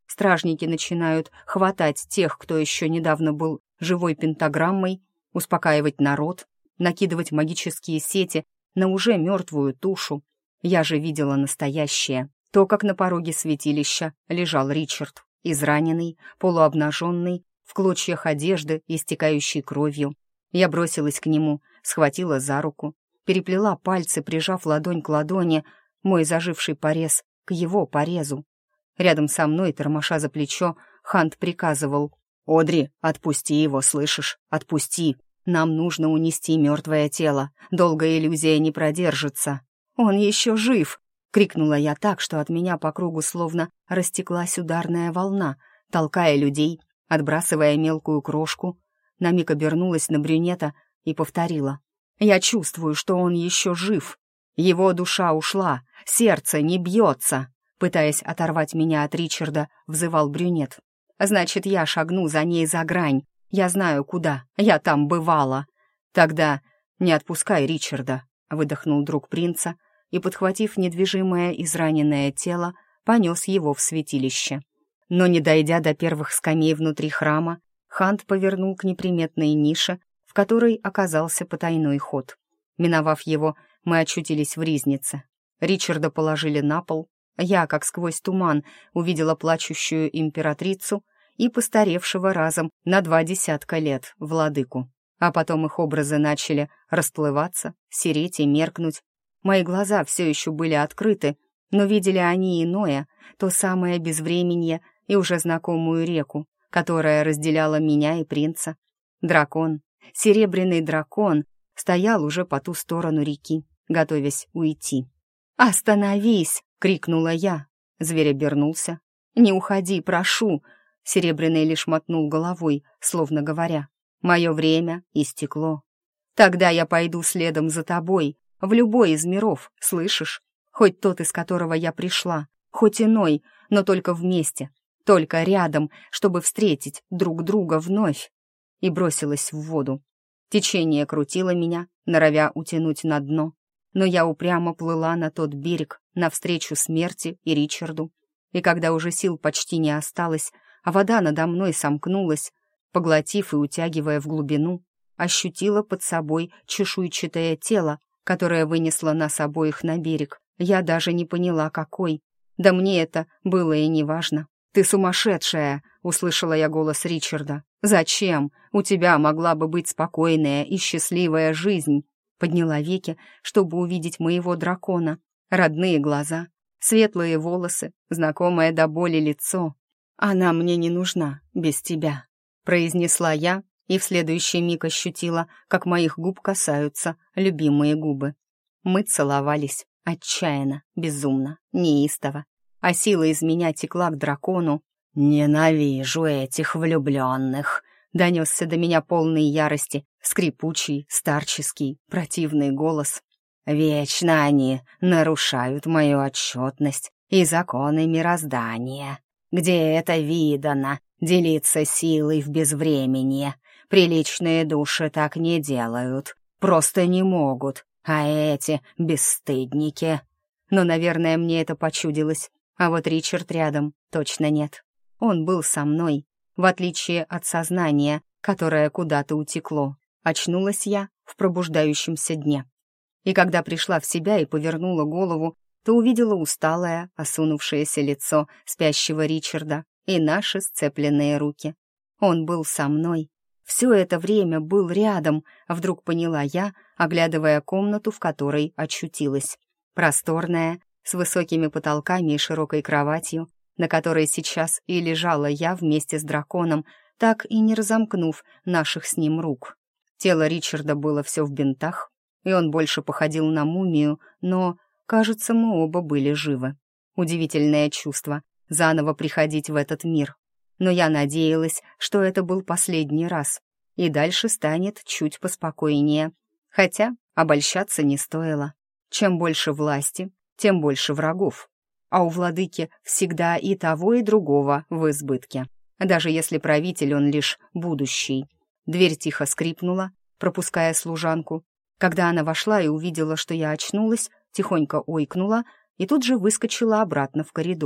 [SPEAKER 1] Стражники начинают хватать тех, кто еще недавно был живой пентаграммой, успокаивать народ, накидывать магические сети на уже мертвую тушу. Я же видела настоящее. То, как на пороге святилища лежал Ричард, израненный, полуобнаженный, в клочьях одежды, истекающей кровью. Я бросилась к нему, схватила за руку, переплела пальцы, прижав ладонь к ладони, мой заживший порез к его порезу. Рядом со мной, тормоша за плечо, Хант приказывал: «Одри, отпусти его, слышишь? Отпусти! Нам нужно унести мертвое тело, долго иллюзия не продержится». «Он еще жив!» — крикнула я так, что от меня по кругу словно растеклась ударная волна, толкая людей, отбрасывая мелкую крошку. На миг обернулась на брюнета и повторила: «Я чувствую, что он еще жив. Его душа ушла, сердце не бьется», пытаясь оторвать меня от Ричарда, взывал брюнет. «Значит, я шагну за ней за грань. Я знаю, куда. Я там бывала». «Тогда не отпускай Ричарда», — выдохнул друг принца и, подхватив недвижимое израненное тело, понес его в святилище. Но, не дойдя до первых скамей внутри храма, Хант повернул к неприметной нише, в которой оказался потайной ход. Миновав его, мы очутились в ризнице. Ричарда положили на пол. Я, как сквозь туман, увидела плачущую императрицу и постаревшего разом на 20 лет владыку. А потом их образы начали расплываться, сереть и меркнуть. Мои глаза все еще были открыты, но видели они иное, то самое безвременье и уже знакомую реку, которая разделяла меня и принца. Дракон, серебряный дракон, стоял уже по ту сторону реки, готовясь уйти. «Остановись!» — крикнула я. Зверь обернулся. «Не уходи, прошу!» Серебряный лишь мотнул головой, словно говоря: «Мое время истекло. Тогда я пойду следом за тобой, в любой из миров, слышишь? Хоть тот, из которого я пришла, хоть иной, но только вместе, только рядом, чтобы встретить друг друга вновь». И бросилась в воду. Течение крутило меня, норовя утянуть на дно, но я упрямо плыла на тот берег, навстречу смерти и Ричарду. И когда уже сил почти не осталось, а вода надо мной сомкнулась, поглотив и утягивая в глубину, ощутила под собой чешуйчатое тело, которое вынесло нас обоих на берег. Я даже не поняла, какой. Да мне это было и не важно. «Ты сумасшедшая!» — услышала я голос Ричарда. «Зачем? У тебя могла бы быть спокойная и счастливая жизнь». Подняла веки, чтобы увидеть моего дракона. Родные глаза, светлые волосы, знакомое до боли лицо. «Она мне не нужна без тебя», — произнесла я, и в следующий миг ощутила, как моих губ касаются любимые губы. Мы целовались отчаянно, безумно, неистово, а сила из меня текла к дракону. «Ненавижу этих влюбленных», — донесся до меня полный ярости, скрипучий, старческий, противный голос. «Вечно они нарушают мою отчетность и законы мироздания. Где это видано, делиться силой в безвременье? Приличные души так не делают, просто не могут, а эти бесстыдники». Но, наверное, мне это почудилось, а вот Ричард рядом точно нет. Он был со мной, в отличие от сознания, которое куда-то утекло. Очнулась я в пробуждающемся дне. И когда пришла в себя и повернула голову, то увидела усталое, осунувшееся лицо спящего Ричарда и наши сцепленные руки. Он был со мной. Все это время был рядом, вдруг поняла я, оглядывая комнату, в которой очутилась. Просторная, с высокими потолками и широкой кроватью, на которой сейчас и лежала я вместе с драконом, так и не разомкнув наших с ним рук. Тело Ричарда было все в бинтах, и он больше походил на мумию, но, кажется, мы оба были живы. Удивительное чувство — заново приходить в этот мир. Но я надеялась, что это был последний раз, и дальше станет чуть поспокойнее. Хотя обольщаться не стоило. Чем больше власти, тем больше врагов. А у владыки всегда и того, и другого в избытке. Даже если правитель он лишь будущий. Дверь тихо скрипнула, пропуская служанку. Когда она вошла и увидела, что я очнулась, тихонько ойкнула и тут же выскочила обратно в коридор.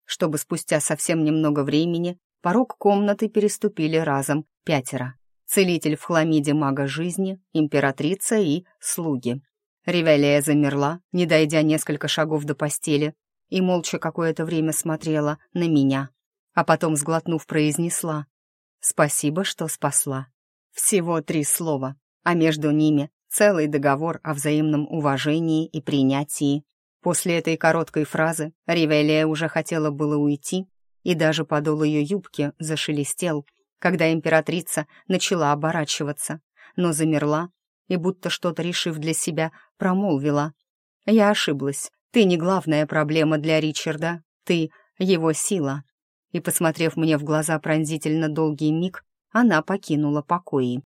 [SPEAKER 1] чтобы спустя совсем немного времени порог комнаты переступили разом 5. Целитель в хламиде мага жизни, императрица и слуги. Ревелия замерла, не дойдя несколько шагов до постели, и молча какое-то время смотрела на меня, а потом, сглотнув, произнесла: «Спасибо, что спасла». Всего 3 слова, а между ними целый договор о взаимном уважении и принятии. После этой короткой фразы Ревелия уже хотела было уйти, и даже подол ее юбки зашелестел, когда императрица начала оборачиваться, но замерла и, будто что-то решив для себя, промолвила: «Я ошиблась. Ты не главная проблема для Ричарда, ты его сила». И, посмотрев мне в глаза пронзительно долгий миг, она покинула покои.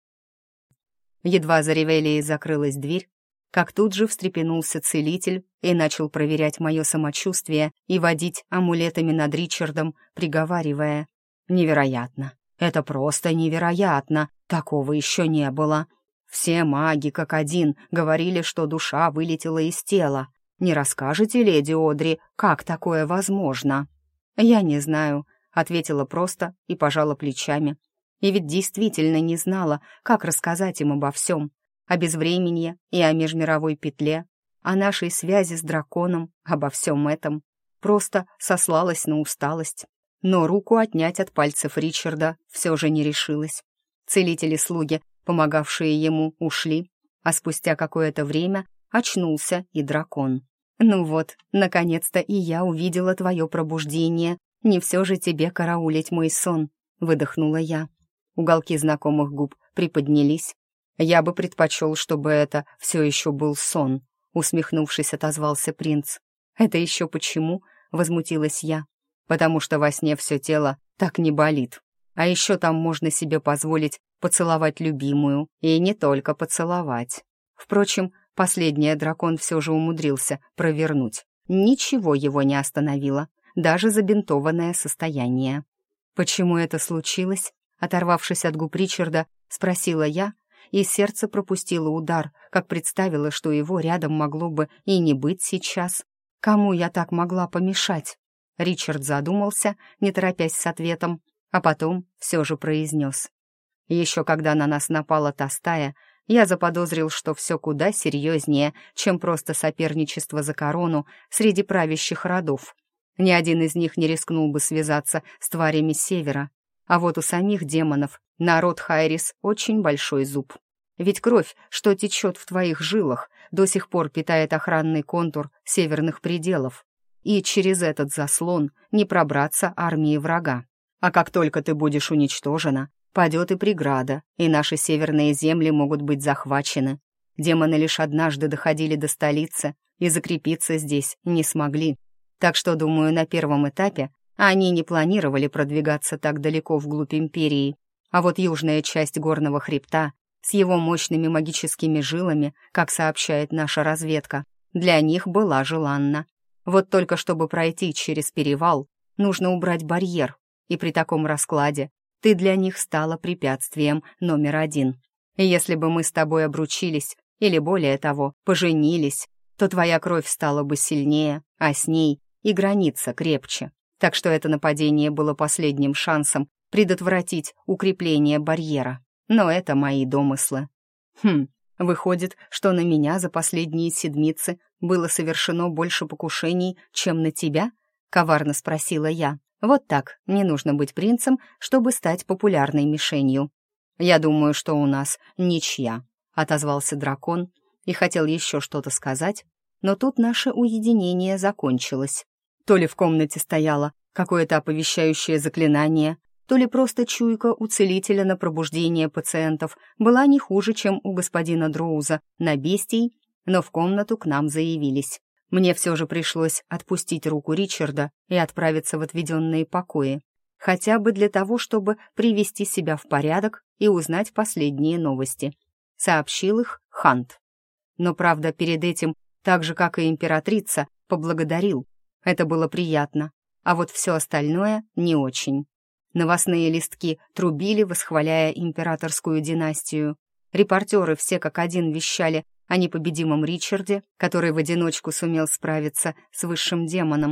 [SPEAKER 1] Едва за Ревелией закрылась дверь, как тут же встрепенулся целитель и начал проверять мое самочувствие и водить амулетами над Ричардом, приговаривая: «Невероятно! Это просто невероятно! Такого еще не было! Все маги, как один, говорили, что душа вылетела из тела. Не расскажете, леди Одри, как такое возможно?» «Я не знаю», — ответила просто и пожала плечами. И ведь действительно не знала, как рассказать им обо всем. О безвременье и о межмировой петле, о нашей связи с драконом, обо всем этом. Просто сослалась на усталость. Но руку отнять от пальцев Ричарда все же не решилась. Целители-слуги, помогавшие ему, ушли, а спустя какое-то время очнулся и дракон. «Ну вот, наконец-то и я увидела твое пробуждение. Не все же тебе караулить мой сон», — выдохнула я. Уголки знакомых губ приподнялись. «Я бы предпочел, чтобы это все еще был сон», — усмехнувшись, отозвался принц. «Это еще почему?» — возмутилась я. «Потому что во сне все тело так не болит. А еще там можно себе позволить поцеловать любимую, и не только поцеловать». Впрочем, последнее дракон все же умудрился провернуть. Ничего его не остановило, даже забинтованное состояние. «Почему это случилось?» — оторвавшись от губ Ричарда, спросила я, и сердце пропустило удар, как представила, что его рядом могло бы и не быть сейчас. Кому я так могла помешать? Ричард задумался, не торопясь с ответом, а потом все же произнес: «Еще когда на нас напала та стая, я заподозрил, что все куда серьезнее, чем просто соперничество за корону среди правящих родов. Ни один из них не рискнул бы связаться с тварями севера. А вот у самих демонов народ Хайрис очень большой зуб. Ведь кровь, что течет в твоих жилах, до сих пор питает охранный контур северных пределов. И через этот заслон не пробраться армии врага. А как только ты будешь уничтожена, падет и преграда, и наши северные земли могут быть захвачены. Демоны лишь однажды доходили до столицы и закрепиться здесь не смогли. Так что, думаю, на первом этапе они не планировали продвигаться так далеко вглубь империи. А вот южная часть горного хребта с его мощными магическими жилами, как сообщает наша разведка, для них была желанна. Вот только чтобы пройти через перевал, нужно убрать барьер, и при таком раскладе ты для них стала препятствием номер 1. И если бы мы с тобой обручились, или более того, поженились, то твоя кровь стала бы сильнее, а с ней и граница крепче. Так что это нападение было последним шансом предотвратить укрепление барьера. Но это мои домыслы. Выходит, что на меня за последние седмицы было совершено больше покушений, чем на тебя? Коварно спросила я. Вот так, не нужно быть принцем, чтобы стать популярной мишенью. Я думаю, что у нас ничья, отозвался дракон и хотел еще что-то сказать, но тут наше уединение закончилось. То ли в комнате стояло какое-то оповещающее заклинание, то ли просто чуйка у целителя на пробуждение пациентов была не хуже, чем у господина Дроуза на бестий, но в комнату к нам заявились. Мне все же пришлось отпустить руку Ричарда и отправиться в отведенные покои, хотя бы для того, чтобы привести себя в порядок и узнать последние новости. Сообщил их Хант. Но, правда, перед этим, так же, как и императрица, поблагодарил. Это было приятно, а вот все остальное не очень. Новостные листки трубили, восхваляя императорскую династию. Репортеры все как один вещали о непобедимом Ричарде, который в одиночку сумел справиться с высшим демоном.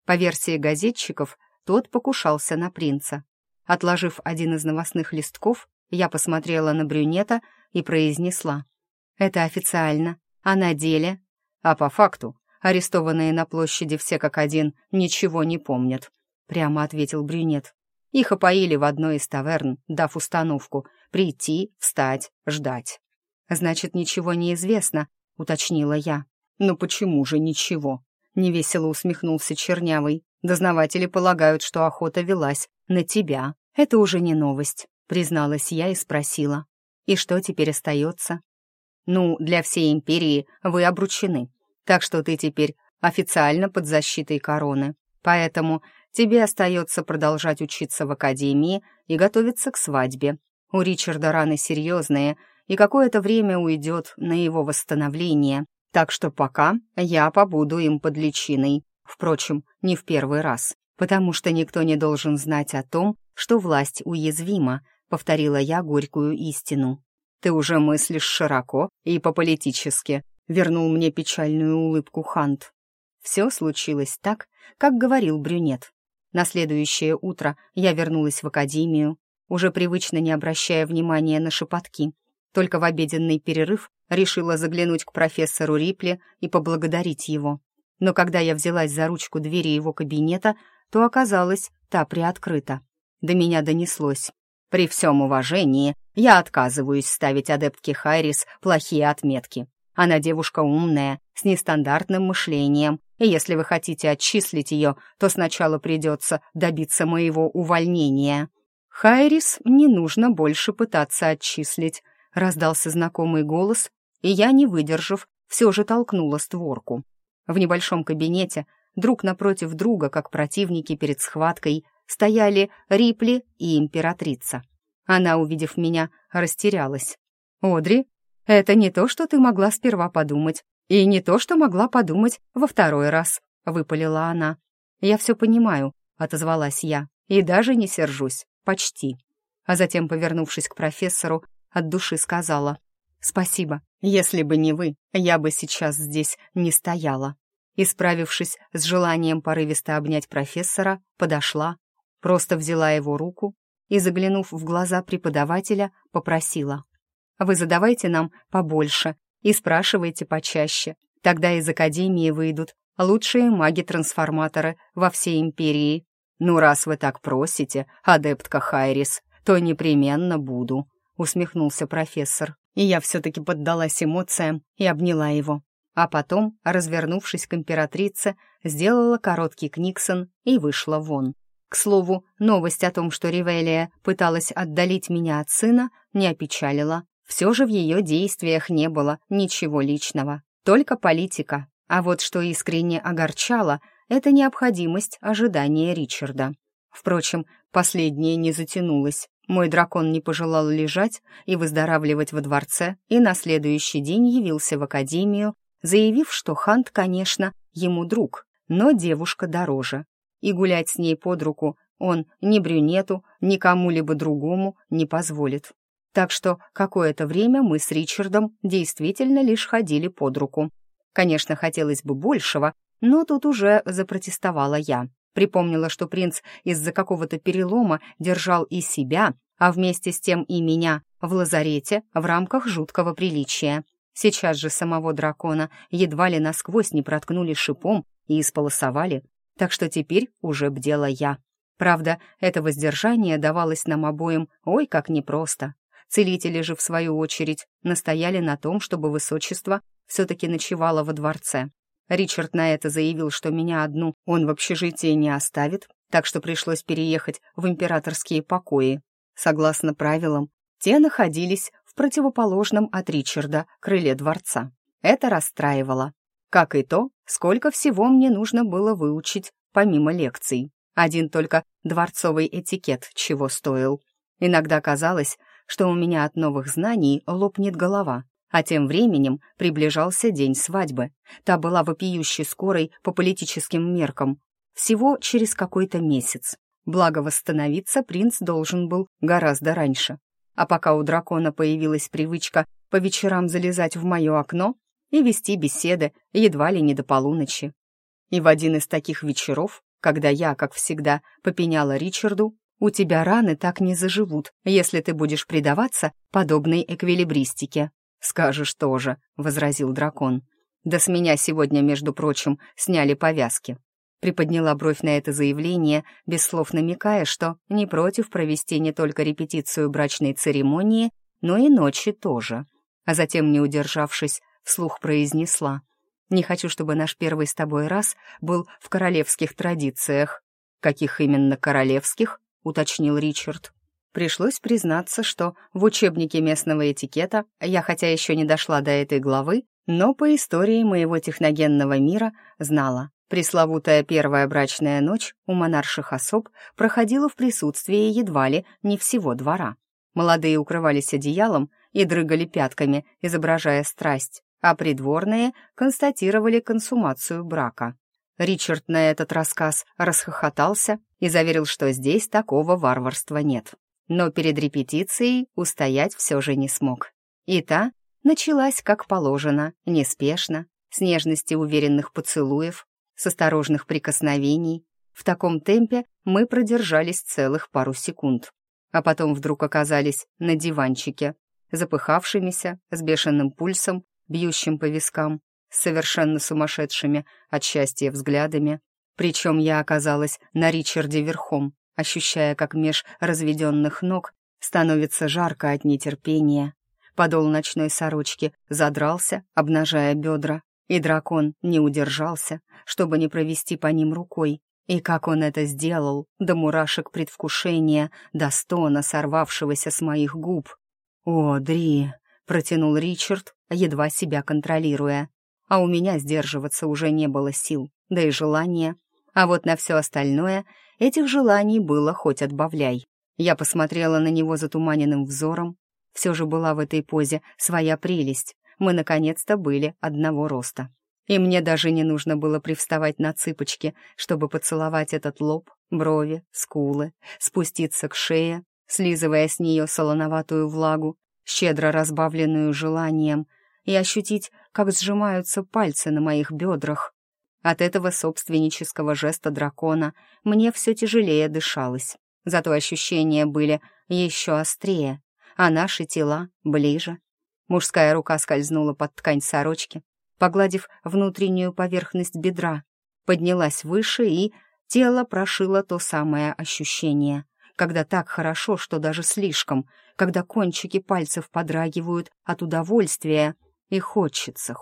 [SPEAKER 1] По версии газетчиков, тот покушался на принца. Отложив один из новостных листков, я посмотрела на брюнета и произнесла: «Это официально, а на деле?» «А по факту, арестованные на площади все как один ничего не помнят», — прямо ответил брюнет. «Их опоили в одной из таверн, дав установку прийти, встать, ждать». «Значит, ничего не известно», — уточнила я. «Ну почему же ничего?» — невесело усмехнулся Чернявый. «Дознаватели полагают, что охота велась на тебя». «Это уже не новость», — призналась я и спросила. «И что теперь остается?» «Ну, для всей империи вы обручены, так что ты теперь официально под защитой короны. Поэтому тебе остается продолжать учиться в академии и готовиться к свадьбе. У Ричарда раны серьезные, и какое-то время уйдет на его восстановление, так что пока я побуду им под личиной. Впрочем, не в первый раз, потому что никто не должен знать о том, что власть уязвима», — повторила я горькую истину. «Ты уже мыслишь широко и по-политически», — вернул мне печальную улыбку Хант. Все случилось так, как говорил брюнет. На следующее утро я вернулась в академию, уже привычно не обращая внимания на шепотки. Только в обеденный перерыв решила заглянуть к профессору Рипли и поблагодарить его. Но когда я взялась за ручку двери его кабинета, то оказалось, та приоткрыта. До меня донеслось: «При всем уважении я отказываюсь ставить адептке Хайрис плохие отметки. Она девушка умная, с нестандартным мышлением, и если вы хотите отчислить ее, то сначала придется добиться моего увольнения». «Хайрис не нужно больше пытаться отчислить», — раздался знакомый голос, и я, не выдержав, все же толкнула створку. В небольшом кабинете, друг напротив друга, как противники перед схваткой, стояли Рипли и императрица. Она, увидев меня, растерялась. «Одри, это не то, что ты могла сперва подумать, и не то, что могла подумать во второй раз», — выпалила она. «Я все понимаю», — отозвалась я, — «и даже не сержусь, почти». А затем, повернувшись к профессору, от души сказала: «Спасибо. Если бы не вы, я бы сейчас здесь не стояла». И, справившись с желанием порывисто обнять профессора, подошла, просто взяла его руку и, заглянув в глаза преподавателя, попросила: «Вы задавайте нам побольше и спрашивайте почаще. Тогда из академии выйдут лучшие маги-трансформаторы во всей империи». «Ну, раз вы так просите, адептка Хайрис, то непременно буду», — усмехнулся профессор. И я все-таки поддалась эмоциям и обняла его. А потом, развернувшись к императрице, сделала короткий книксон и вышла вон. К слову, новость о том, что Ривелия пыталась отдалить меня от сына, не опечалила. Все же в ее действиях не было ничего личного, только политика. А вот что искренне огорчало, это необходимость ожидания Ричарда. Впрочем, последнее не затянулось. Мой дракон не пожелал лежать и выздоравливать во дворце, и на следующий день явился в академию, заявив, что Хант, конечно, ему друг, но девушка дороже. И гулять с ней под руку он ни брюнету, ни кому-либо другому не позволит. Так что какое-то время мы с Ричардом действительно лишь ходили под руку. Конечно, хотелось бы большего, но тут уже запротестовала я. Припомнила, что принц из-за какого-то перелома держал и себя, а вместе с тем и меня в лазарете в рамках жуткого приличия. Сейчас же самого дракона едва ли насквозь не проткнули шипом и исполосовали, так что теперь уже бдела я. Правда, это воздержание давалось нам обоим ой как непросто. Целители же, в свою очередь, настояли на том, чтобы высочество все-таки ночевало во дворце. Ричард на это заявил, что меня одну он в общежитии не оставит, так что пришлось переехать в императорские покои. Согласно правилам, те находились в противоположном от Ричарда крыле дворца. Это расстраивало. Как и то, сколько всего мне нужно было выучить, помимо лекций. Один только дворцовый этикет чего стоил. Иногда казалось, что у меня от новых знаний лопнет голова. А тем временем приближался день свадьбы. Та была вопиюще скорой по политическим меркам. Всего через какой-то месяц. Благо, восстановиться принц должен был гораздо раньше. А пока у дракона появилась привычка по вечерам залезать в мое окно и вести беседы едва ли не до полуночи. И в один из таких вечеров когда я, как всегда, попеняла Ричарду: «У тебя раны так не заживут, если ты будешь предаваться подобной эквилибристике». «Скажешь тоже», — возразил дракон. «Да с меня сегодня, между прочим, сняли повязки». Приподняла бровь на это заявление, без слов намекая, что не против провести не только репетицию брачной церемонии, но и ночи тоже. А затем, не удержавшись, вслух произнесла: «Не хочу, чтобы наш первый с тобой раз был в королевских традициях». «Каких именно королевских?» — уточнил Ричард. Пришлось признаться, что в учебнике местного этикета я, хотя еще не дошла до этой главы, но по истории моего техногенного мира знала. Пресловутая первая брачная ночь у монарших особ проходила в присутствии едва ли не всего двора. Молодые укрывались одеялом и дрыгали пятками, изображая страсть, а придворные констатировали консумацию брака. Ричард на этот рассказ расхохотался и заверил, что здесь такого варварства нет. Но перед репетицией устоять все же не смог. И та началась как положено, неспешно, с нежности уверенных поцелуев, с осторожных прикосновений. В таком темпе мы продержались целых пару секунд, а потом вдруг оказались на диванчике, запыхавшимися, с бешеным пульсом, бьющим по вискам, с совершенно сумасшедшими от счастья взглядами. Причем я оказалась на Ричарде верхом, ощущая, как меж разведенных ног становится жарко от нетерпения. Подол ночной сорочки задрался, обнажая бедра, и дракон не удержался, чтобы не провести по ним рукой. И как он это сделал, до мурашек предвкушения, до стона, сорвавшегося с моих губ. «О, Дри!» — протянул Ричард, едва себя контролируя. А у меня сдерживаться уже не было сил, да и желания. А вот на все остальное этих желаний было хоть отбавляй. Я посмотрела на него затуманенным взором. Все же была в этой позе своя прелесть. Мы наконец-то были одного роста. И мне даже не нужно было привставать на цыпочки, чтобы поцеловать этот лоб, брови, скулы, спуститься к шее, слизывая с нее солоноватую влагу, щедро разбавленную желанием, и ощутить, как сжимаются пальцы на моих бедрах. От этого собственнического жеста дракона мне все тяжелее дышалось. Зато ощущения были еще острее, а наши тела ближе. Мужская рука скользнула под ткань сорочки, погладив внутреннюю поверхность бедра, поднялась выше, и тело прошило то самое ощущение, когда так хорошо, что даже слишком, когда кончики пальцев подрагивают от удовольствия, и хочется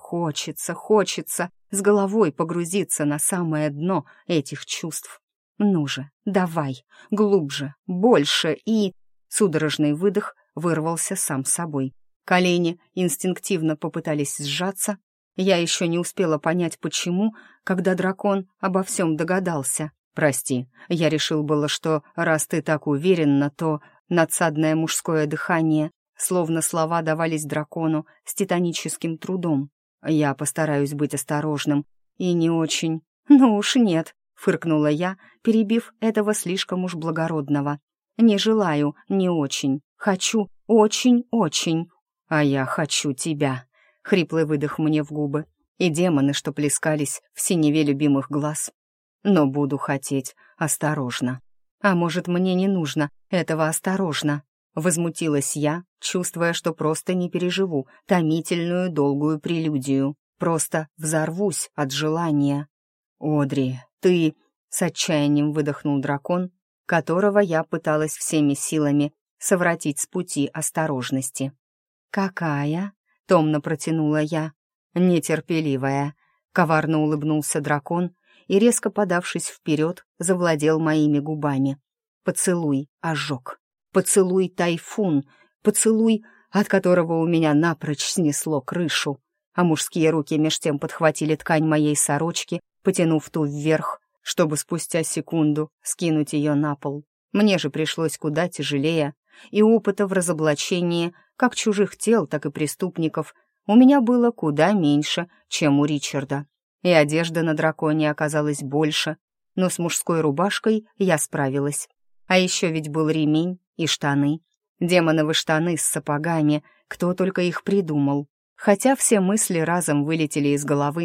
[SPEAKER 1] с головой погрузиться на самое дно этих чувств. Ну же, давай, глубже, больше, и... Судорожный выдох вырвался сам собой. Колени инстинктивно попытались сжаться. Я еще не успела понять, почему, когда дракон обо всем догадался. «Прости, я решил было, что раз ты так уверена, то...» Надсадное мужское дыхание, словно слова давались дракону с титаническим трудом. «Я постараюсь быть осторожным и не очень...» «Ну уж нет», — фыркнула я, перебив этого слишком уж благородного. «Не желаю, не очень. Хочу очень-очень». «А я хочу тебя», — хриплый выдох мне в губы, и демоны, что плескались в синеве любимых глаз. «Но буду хотеть осторожно». «А может, мне не нужно этого осторожно?» Возмутилась я, чувствуя, что просто не переживу томительную долгую прелюдию. Просто взорвусь от желания. «Одри, ты...» — с отчаянием выдохнул дракон, которого я пыталась всеми силами совратить с пути осторожности. «Какая?» — томно протянула я. «Нетерпеливая», — коварно улыбнулся дракон и, резко подавшись вперед, завладел моими губами. Поцелуй ожог, поцелуй тайфун, поцелуй, от которого у меня напрочь снесло крышу, а мужские руки меж тем подхватили ткань моей сорочки, потянув ту вверх, чтобы спустя секунду скинуть ее на пол. Мне же пришлось куда тяжелее, и опыта в разоблачении как чужих тел, так и преступников у меня было куда меньше, чем у Ричарда. И одежда на драконе оказалась больше, но с мужской рубашкой я справилась. А еще ведь был ремень и штаны. Демоновы штаны с сапогами, кто только их придумал. Хотя все мысли разом вылетели из головы,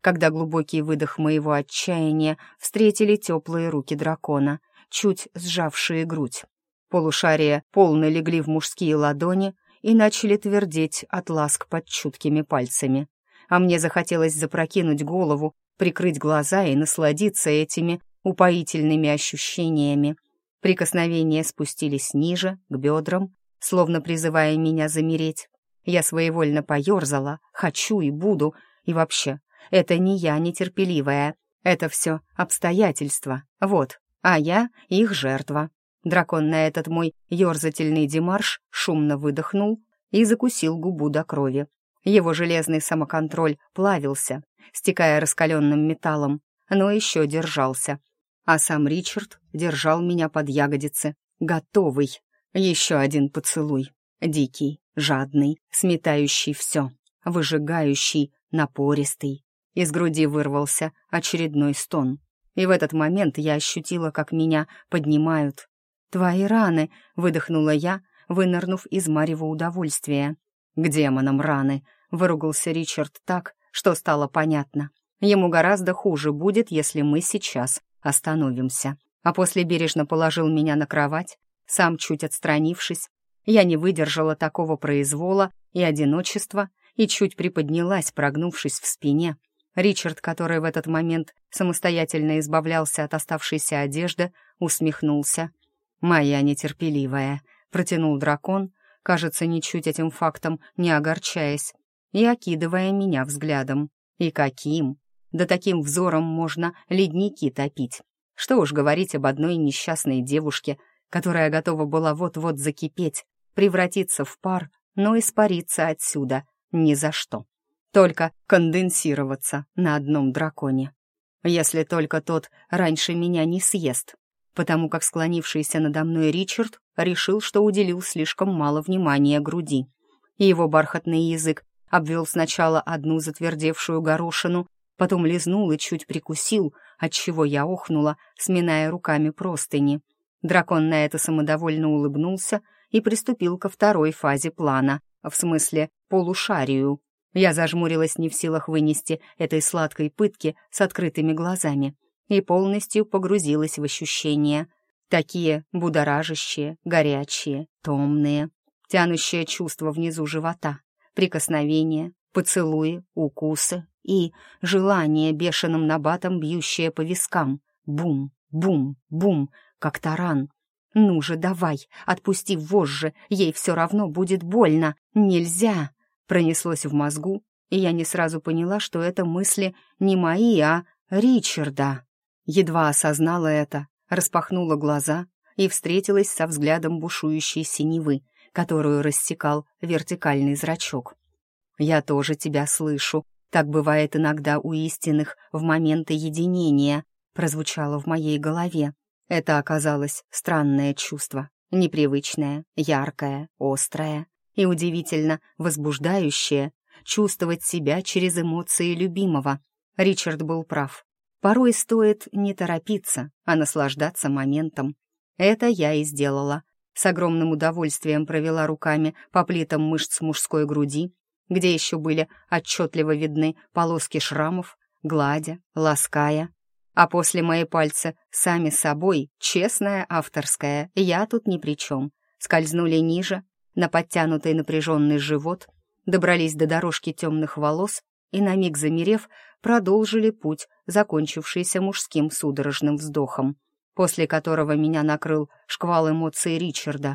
[SPEAKER 1] когда глубокий выдох моего отчаяния встретили теплые руки дракона, чуть сжавшие грудь. Полушария полно легли в мужские ладони и начали твердеть от ласк под чуткими пальцами. А мне захотелось запрокинуть голову, прикрыть глаза и насладиться этими упоительными ощущениями. Прикосновения спустились ниже, к бедрам, словно призывая меня замереть. Я своевольно поерзала, хочу и буду, и вообще, это не я нетерпеливая, это все обстоятельства, вот, а я их жертва. Дракон на этот мой ерзательный демарш шумно выдохнул и закусил губу до крови. Его железный самоконтроль плавился, стекая раскаленным металлом, но еще держался. А сам Ричард держал меня под ягодицы, готовый. Еще один поцелуй. Дикий, жадный, сметающий все, выжигающий, напористый. Из груди вырвался очередной стон. И в этот момент я ощутила, как меня поднимают. «Твои раны!» — выдохнула я, вынырнув из марева удовольствия. «К демонам раны!» — выругался Ричард так, что стало понятно. Ему гораздо хуже будет, если мы сейчас остановимся. А после бережно положил меня на кровать, сам чуть отстранившись. Я не выдержала такого произвола и одиночества и чуть приподнялась, прогнувшись в спине. Ричард, который в этот момент самостоятельно избавлялся от оставшейся одежды, усмехнулся. «Моя нетерпеливая», — протянул дракон, кажется, ничуть этим фактом не огорчаясь, и окидывая меня взглядом. И каким? Да таким взором можно ледники топить. Что уж говорить об одной несчастной девушке, которая готова была вот-вот закипеть, превратиться в пар, но испариться отсюда ни за что. Только конденсироваться на одном драконе. Если только тот раньше меня не съест, потому как склонившийся надо мной Ричард решил, что уделил слишком мало внимания груди. И его бархатный язык обвел сначала одну затвердевшую горошину, потом лизнул и чуть прикусил, отчего я охнула, сминая руками простыни. Дракон на это самодовольно улыбнулся и приступил ко второй фазе плана, в смысле полушарию. Я зажмурилась, не в силах вынести этой сладкой пытки с открытыми глазами, и полностью погрузилась в ощущения. Такие будоражащие, горячие, томные, тянущие чувства внизу живота, прикосновения, поцелуи, укусы и желание бешеным набатом, бьющее по вискам. Бум, бум, бум, как таран. «Ну же, давай, отпусти вожжи, ей все равно будет больно. Нельзя!» Пронеслось в мозгу, и я не сразу поняла, что это мысли не мои, а Ричарда. Едва осознала это, распахнула глаза и встретилась со взглядом бушующей синевы, которую рассекал вертикальный зрачок. «Я тоже тебя слышу. Так бывает иногда у истинных в моменты единения», прозвучало в моей голове. Это оказалось странное чувство, непривычное, яркое, острое и удивительно возбуждающее, чувствовать себя через эмоции любимого. Ричард был прав. Порой стоит не торопиться, а наслаждаться моментом. Это я и сделала. С огромным удовольствием провела руками по плитам мышц мужской груди, где еще были отчетливо видны полоски шрамов, гладя, лаская. А после мои пальцы сами собой, честная авторская, я тут ни при чем, скользнули ниже, на подтянутый напряженный живот, добрались до дорожки темных волос и, на миг замерев, продолжили путь, закончившийся мужским судорожным вздохом, после которого меня накрыл шквал эмоций Ричарда.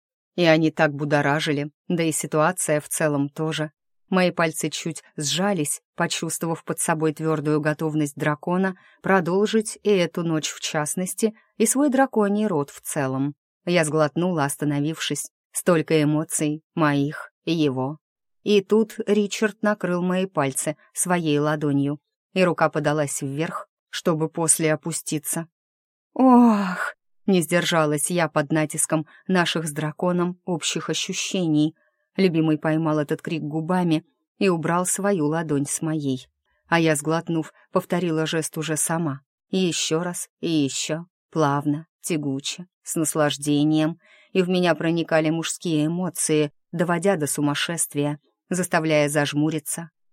[SPEAKER 1] И они так будоражили, да и ситуация в целом тоже. Мои пальцы чуть сжались, почувствовав под собой твердую готовность дракона продолжить и эту ночь в частности, и свой драконий род в целом. Я сглотнула, остановившись. Столько эмоций, моих и его. И тут Ричард накрыл мои пальцы своей ладонью, и рука подалась вверх, чтобы после опуститься. «Ох!» — не сдержалась я под натиском наших с драконом общих ощущений. Любимый поймал этот крик губами и убрал свою ладонь с моей. А я, сглотнув, повторила жест уже сама. И еще раз, и еще, плавно, тягуче, с наслаждением. И в меня проникали мужские эмоции, доводя до сумасшествия, заставляя зажмуриться,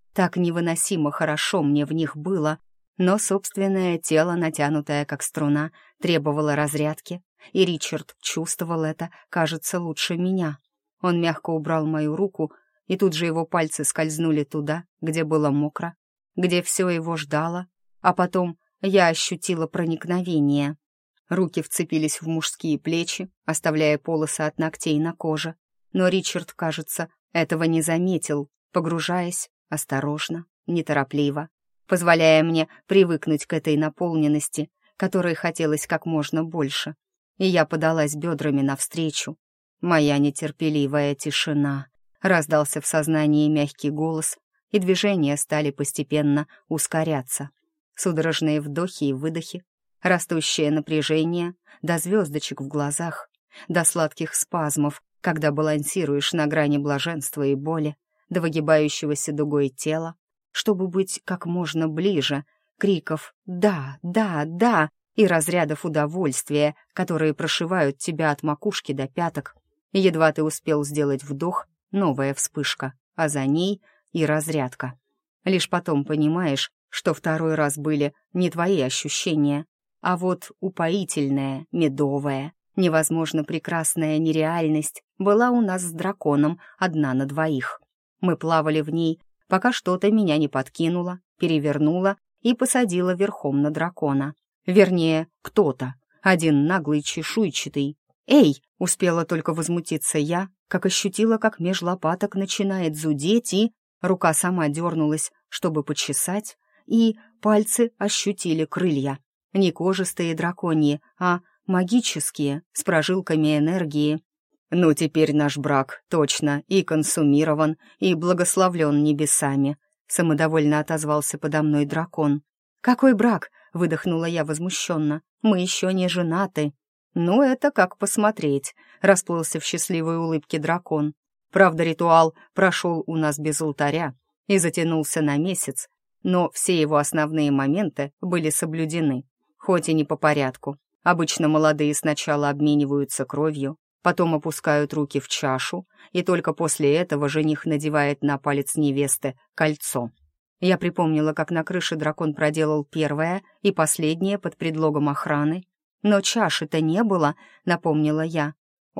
[SPEAKER 1] Так невыносимо хорошо мне в них было, но собственное тело, натянутое как струна, требовало разрядки, и Ричард чувствовал это, кажется, лучше меня. Он мягко убрал мою руку, и тут же его пальцы скользнули туда, где было мокро, где все его ждало, а потом я ощутила проникновение. Руки вцепились в мужские плечи, оставляя полосы от ногтей на коже, но Ричард, кажется, этого не заметил, погружаясь осторожно, неторопливо, позволяя мне привыкнуть к этой наполненности, которой хотелось как можно больше. И я подалась бедрами навстречу. Моя нетерпеливая тишина. Раздался в сознании мягкий голос, и движения стали постепенно ускоряться. Судорожные вдохи и выдохи, растущее напряжение, до звездочек в глазах, до сладких спазмов, когда балансируешь на грани блаженства и боли, до выгибающегося дугой тела, чтобы быть как можно ближе, криков «да, да, да» и разрядов удовольствия, которые прошивают тебя от макушки до пяток. Едва ты успел сделать вдох, новая вспышка, а за ней и разрядка. Лишь потом понимаешь, что второй раз были не твои ощущения, а вот упоительная, медовая, невозможно прекрасная нереальность была у нас с драконом одна на двоих. Мы плавали в ней, пока что-то меня не подкинуло, перевернуло и посадило верхом на дракона. Вернее, кто-то, один наглый чешуйчатый. «Эй!» — успела только возмутиться я, как ощутила, как меж лопаток начинает зудеть, и рука сама дернулась, чтобы почесать, и пальцы ощутили крылья. Не кожистые драконьи, а магические, с прожилками энергии. «Ну, теперь наш брак точно и консумирован, и благословлен небесами», — самодовольно отозвался подо мной дракон. «Какой брак?» — выдохнула я возмущенно. «Мы еще не женаты». «Ну, это как посмотреть», — расплылся в счастливой улыбке дракон. «Правда, ритуал прошел у нас без алтаря и затянулся на месяц, но все его основные моменты были соблюдены, хоть и не по порядку. Обычно молодые сначала обмениваются кровью, потом опускают руки в чашу, и только после этого жених надевает на палец невесты кольцо. Я припомнила, как на крыше дракон проделал первое и последнее под предлогом охраны. «Но чаши-то не было», — напомнила я.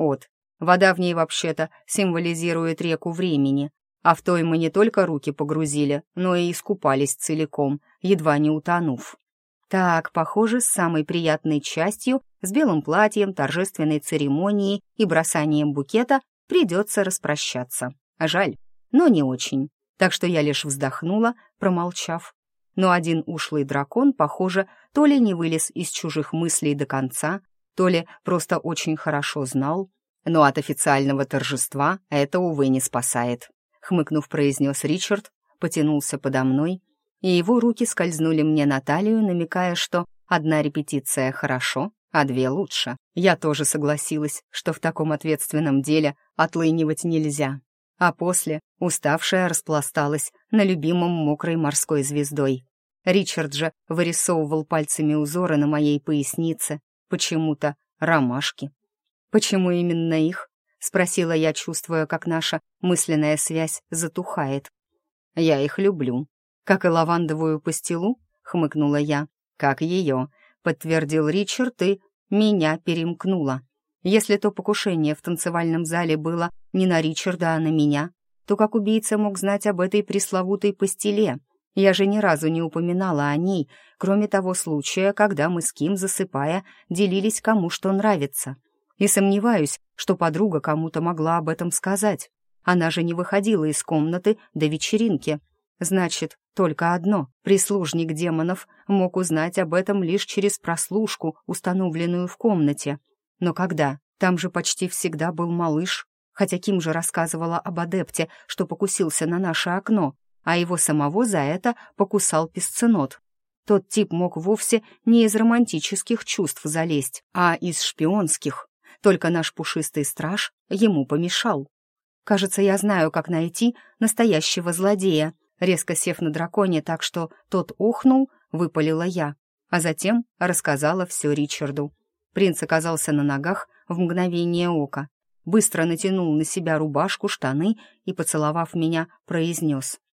[SPEAKER 1] Вода в ней вообще-то символизирует реку времени, а в той мы не только руки погрузили, но и искупались целиком, едва не утонув. Так, похоже, с самой приятной частью, с белым платьем, торжественной церемонией и бросанием букета придется распрощаться. Жаль, но не очень. Так что я лишь вздохнула, промолчав. Но один ушлый дракон, похоже, то ли не вылез из чужих мыслей до конца, то ли просто очень хорошо знал. Но от официального торжества это, увы, не спасает. Хмыкнув, произнес Ричард, потянулся подо мной, и его руки скользнули мне на талию, намекая, что одна репетиция хорошо, а две лучше. Я тоже согласилась, что в таком ответственном деле отлынивать нельзя. А после, уставшая, распласталась на любимом мокрой морской звездой. Ричард же вырисовывал пальцами узоры на моей пояснице, почему-то ромашки. «Почему именно их?» — спросила я, чувствуя, как наша мысленная связь затухает. «Я их люблю». «Как и лавандовую пастилу?» — хмыкнула я. «Как ее», — подтвердил Ричард, и меня перемкнуло. Если то покушение в танцевальном зале было не на Ричарда, а на меня, то как убийца мог знать об этой пресловутой пастиле? Я же ни разу не упоминала о ней, кроме того случая, когда мы с Ким, засыпая, делились, кому что нравится. И сомневаюсь, что подруга кому-то могла об этом сказать. Она же не выходила из комнаты до вечеринки. Значит, только одно — прислужник демонов мог узнать об этом лишь через прослушку, установленную в комнате. Но когда? Там же почти всегда был малыш. Хотя Ким же рассказывала об адепте, что покусился на наше окно, а его самого за это покусал песценот. Тот тип мог вовсе не из романтических чувств залезть, а из шпионских. Только наш пушистый страж ему помешал. Кажется, я знаю, как найти настоящего злодея. Резко сев на драконе так, что тот охнул, выпалила я, а затем рассказала все Ричарду. Принц оказался на ногах в мгновение ока, быстро натянул на себя рубашку, штаны и, поцеловав меня, произнес: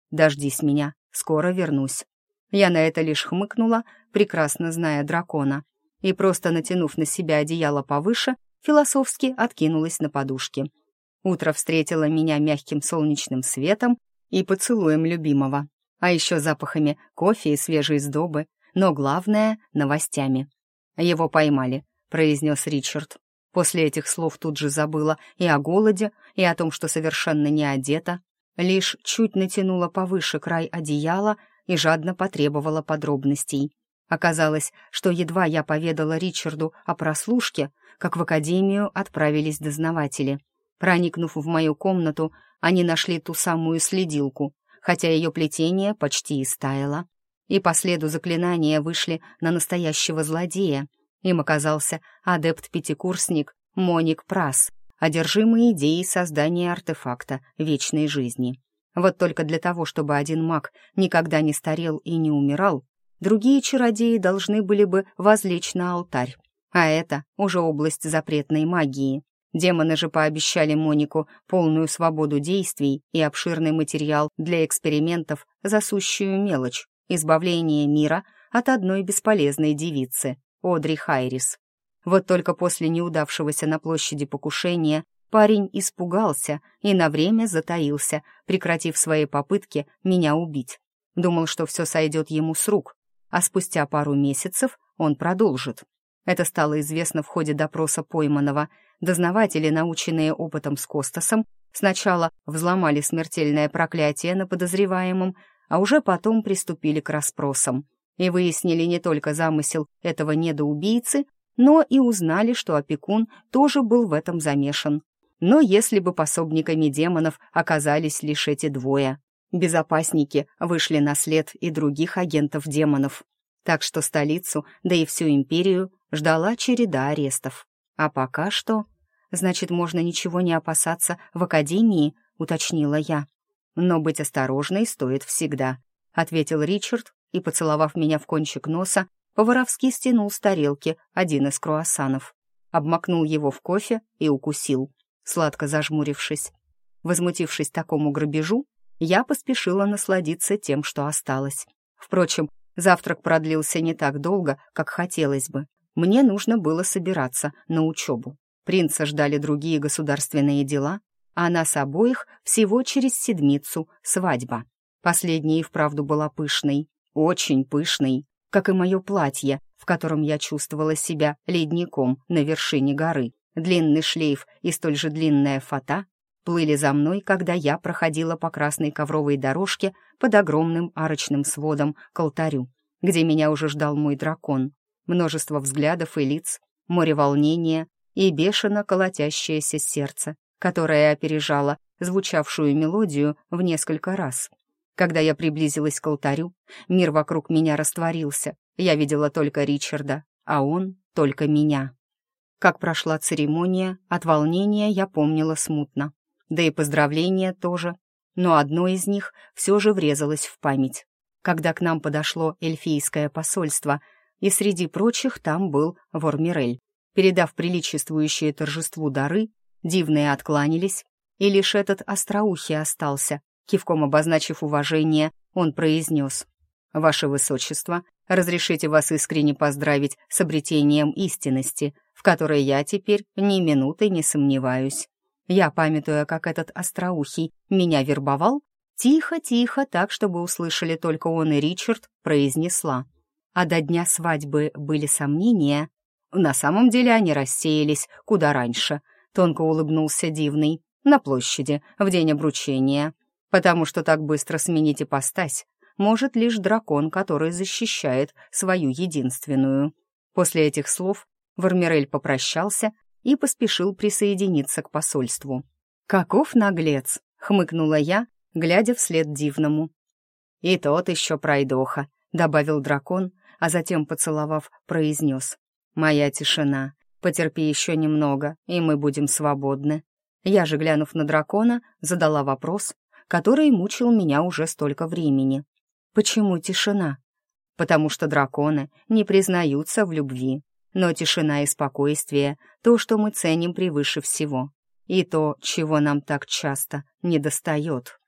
[SPEAKER 1] Дождись меня, скоро вернусь». Я на это лишь хмыкнула, прекрасно зная дракона, и просто натянув на себя одеяло повыше, философски откинулась на подушки. Утро встретило меня мягким солнечным светом и поцелуем любимого, а еще запахами кофе и свежей сдобы, но главное — новостями. «Его поймали», — произнес Ричард. После этих слов тут же забыла и о голоде, и о том, что совершенно не одета, лишь чуть натянула повыше край одеяла и жадно потребовала подробностей. Оказалось, что едва я поведала Ричарду о прослушке, как в академию отправились дознаватели. Проникнув в мою комнату, они нашли ту самую следилку, хотя ее плетение почти истаяло, и по следу заклинания вышли на настоящего злодея. Им оказался адепт-пятикурсник Моник Прасс, одержимый идеей создания артефакта вечной жизни. Вот только для того, чтобы один маг никогда не старел и не умирал, другие чародеи должны были бы возлечь на алтарь. А это уже область запретной магии. Демоны же пообещали Монику полную свободу действий и обширный материал для экспериментов за сущую мелочь — избавление мира от одной бесполезной девицы, Одри Хайрис. Вот только после неудавшегося на площади покушения парень испугался и на время затаился, прекратив свои попытки меня убить. Думал, что все сойдет ему с рук, а спустя пару месяцев он продолжит. Это стало известно в ходе допроса пойманного. Дознаватели, наученные опытом с Костасом, сначала взломали смертельное проклятие на подозреваемом, а уже потом приступили к расспросам и выяснили не только замысел этого недоубийцы, но и узнали, что опекун тоже был в этом замешан. Но если бы пособниками демонов оказались лишь эти двое, безопасники вышли на след и других агентов демонов. Так что столицу, да и всю империю, ждала череда арестов. А пока что... «Значит, можно ничего не опасаться в академии», — уточнила я. «Но быть осторожной стоит всегда», — ответил Ричард и, поцеловав меня в кончик носа, по-воровски стянул с тарелки один из круассанов, обмакнул его в кофе и укусил, сладко зажмурившись. Возмутившись такому грабежу, я поспешила насладиться тем, что осталось. Впрочем, завтрак продлился не так долго, как хотелось бы. Мне нужно было собираться на учебу. Принца ждали другие государственные дела, а нас обоих всего через седмицу свадьба. Последняя и вправду была пышной, очень пышной, как и мое платье, в котором я чувствовала себя ледником на вершине горы. Длинный шлейф и столь же длинная фата плыли за мной, когда я проходила по красной ковровой дорожке под огромным арочным сводом к алтарю, где меня уже ждал мой дракон. Множество взглядов и лиц, море волнения и бешено колотящееся сердце, которое опережало звучавшую мелодию в несколько раз. Когда я приблизилась к алтарю, мир вокруг меня растворился. Я видела только Ричарда, а он — только меня. Как прошла церемония, от волнения я помнила смутно. Да и поздравления тоже. Но одно из них все же врезалось в память. Когда к нам подошло эльфийское посольство, и среди прочих там был Вормирель. Передав приличествующие торжеству дары, дивные откланялись, и лишь этот остроухий остался. Кивком обозначив уважение, он произнес: «Ваше Высочество, разрешите вас искренне поздравить с обретением истинности, в которой я теперь ни минуты не сомневаюсь». Я, памятуя, как этот остроухий меня вербовал, тихо-тихо, так, чтобы услышали только он и Ричард, произнесла: «А до дня свадьбы были сомнения?» На самом деле они рассеялись куда раньше, тонко улыбнулся Дивный, на площади, в день обручения, потому что так быстро сменить ипостась может лишь дракон, который защищает свою единственную. После этих слов Вормирель попрощался и поспешил присоединиться к посольству. «Каков наглец!» — хмыкнула я, глядя вслед Дивному. «И тот еще пройдоха», — добавил дракон, а затем, поцеловав, произнес: «Моя тишина, потерпи еще немного, и мы будем свободны». Я же, глянув на дракона, задала вопрос, который мучил меня уже столько времени. «Почему тишина?» «Потому что драконы не признаются в любви. Но тишина и спокойствие — то, что мы ценим превыше всего, и то, чего нам так часто недостает».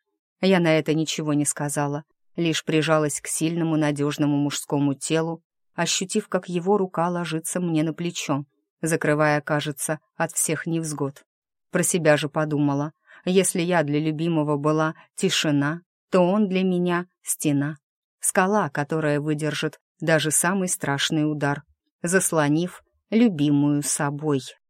[SPEAKER 1] Я на это ничего не сказала, лишь прижалась к сильному, надежному мужскому телу, ощутив, как его рука ложится мне на плечо, закрывая, кажется, от всех невзгод. Про себя же подумала, если я для любимого была тишина, то он для меня стена, скала, которая выдержит даже самый страшный удар, заслонив любимую собой.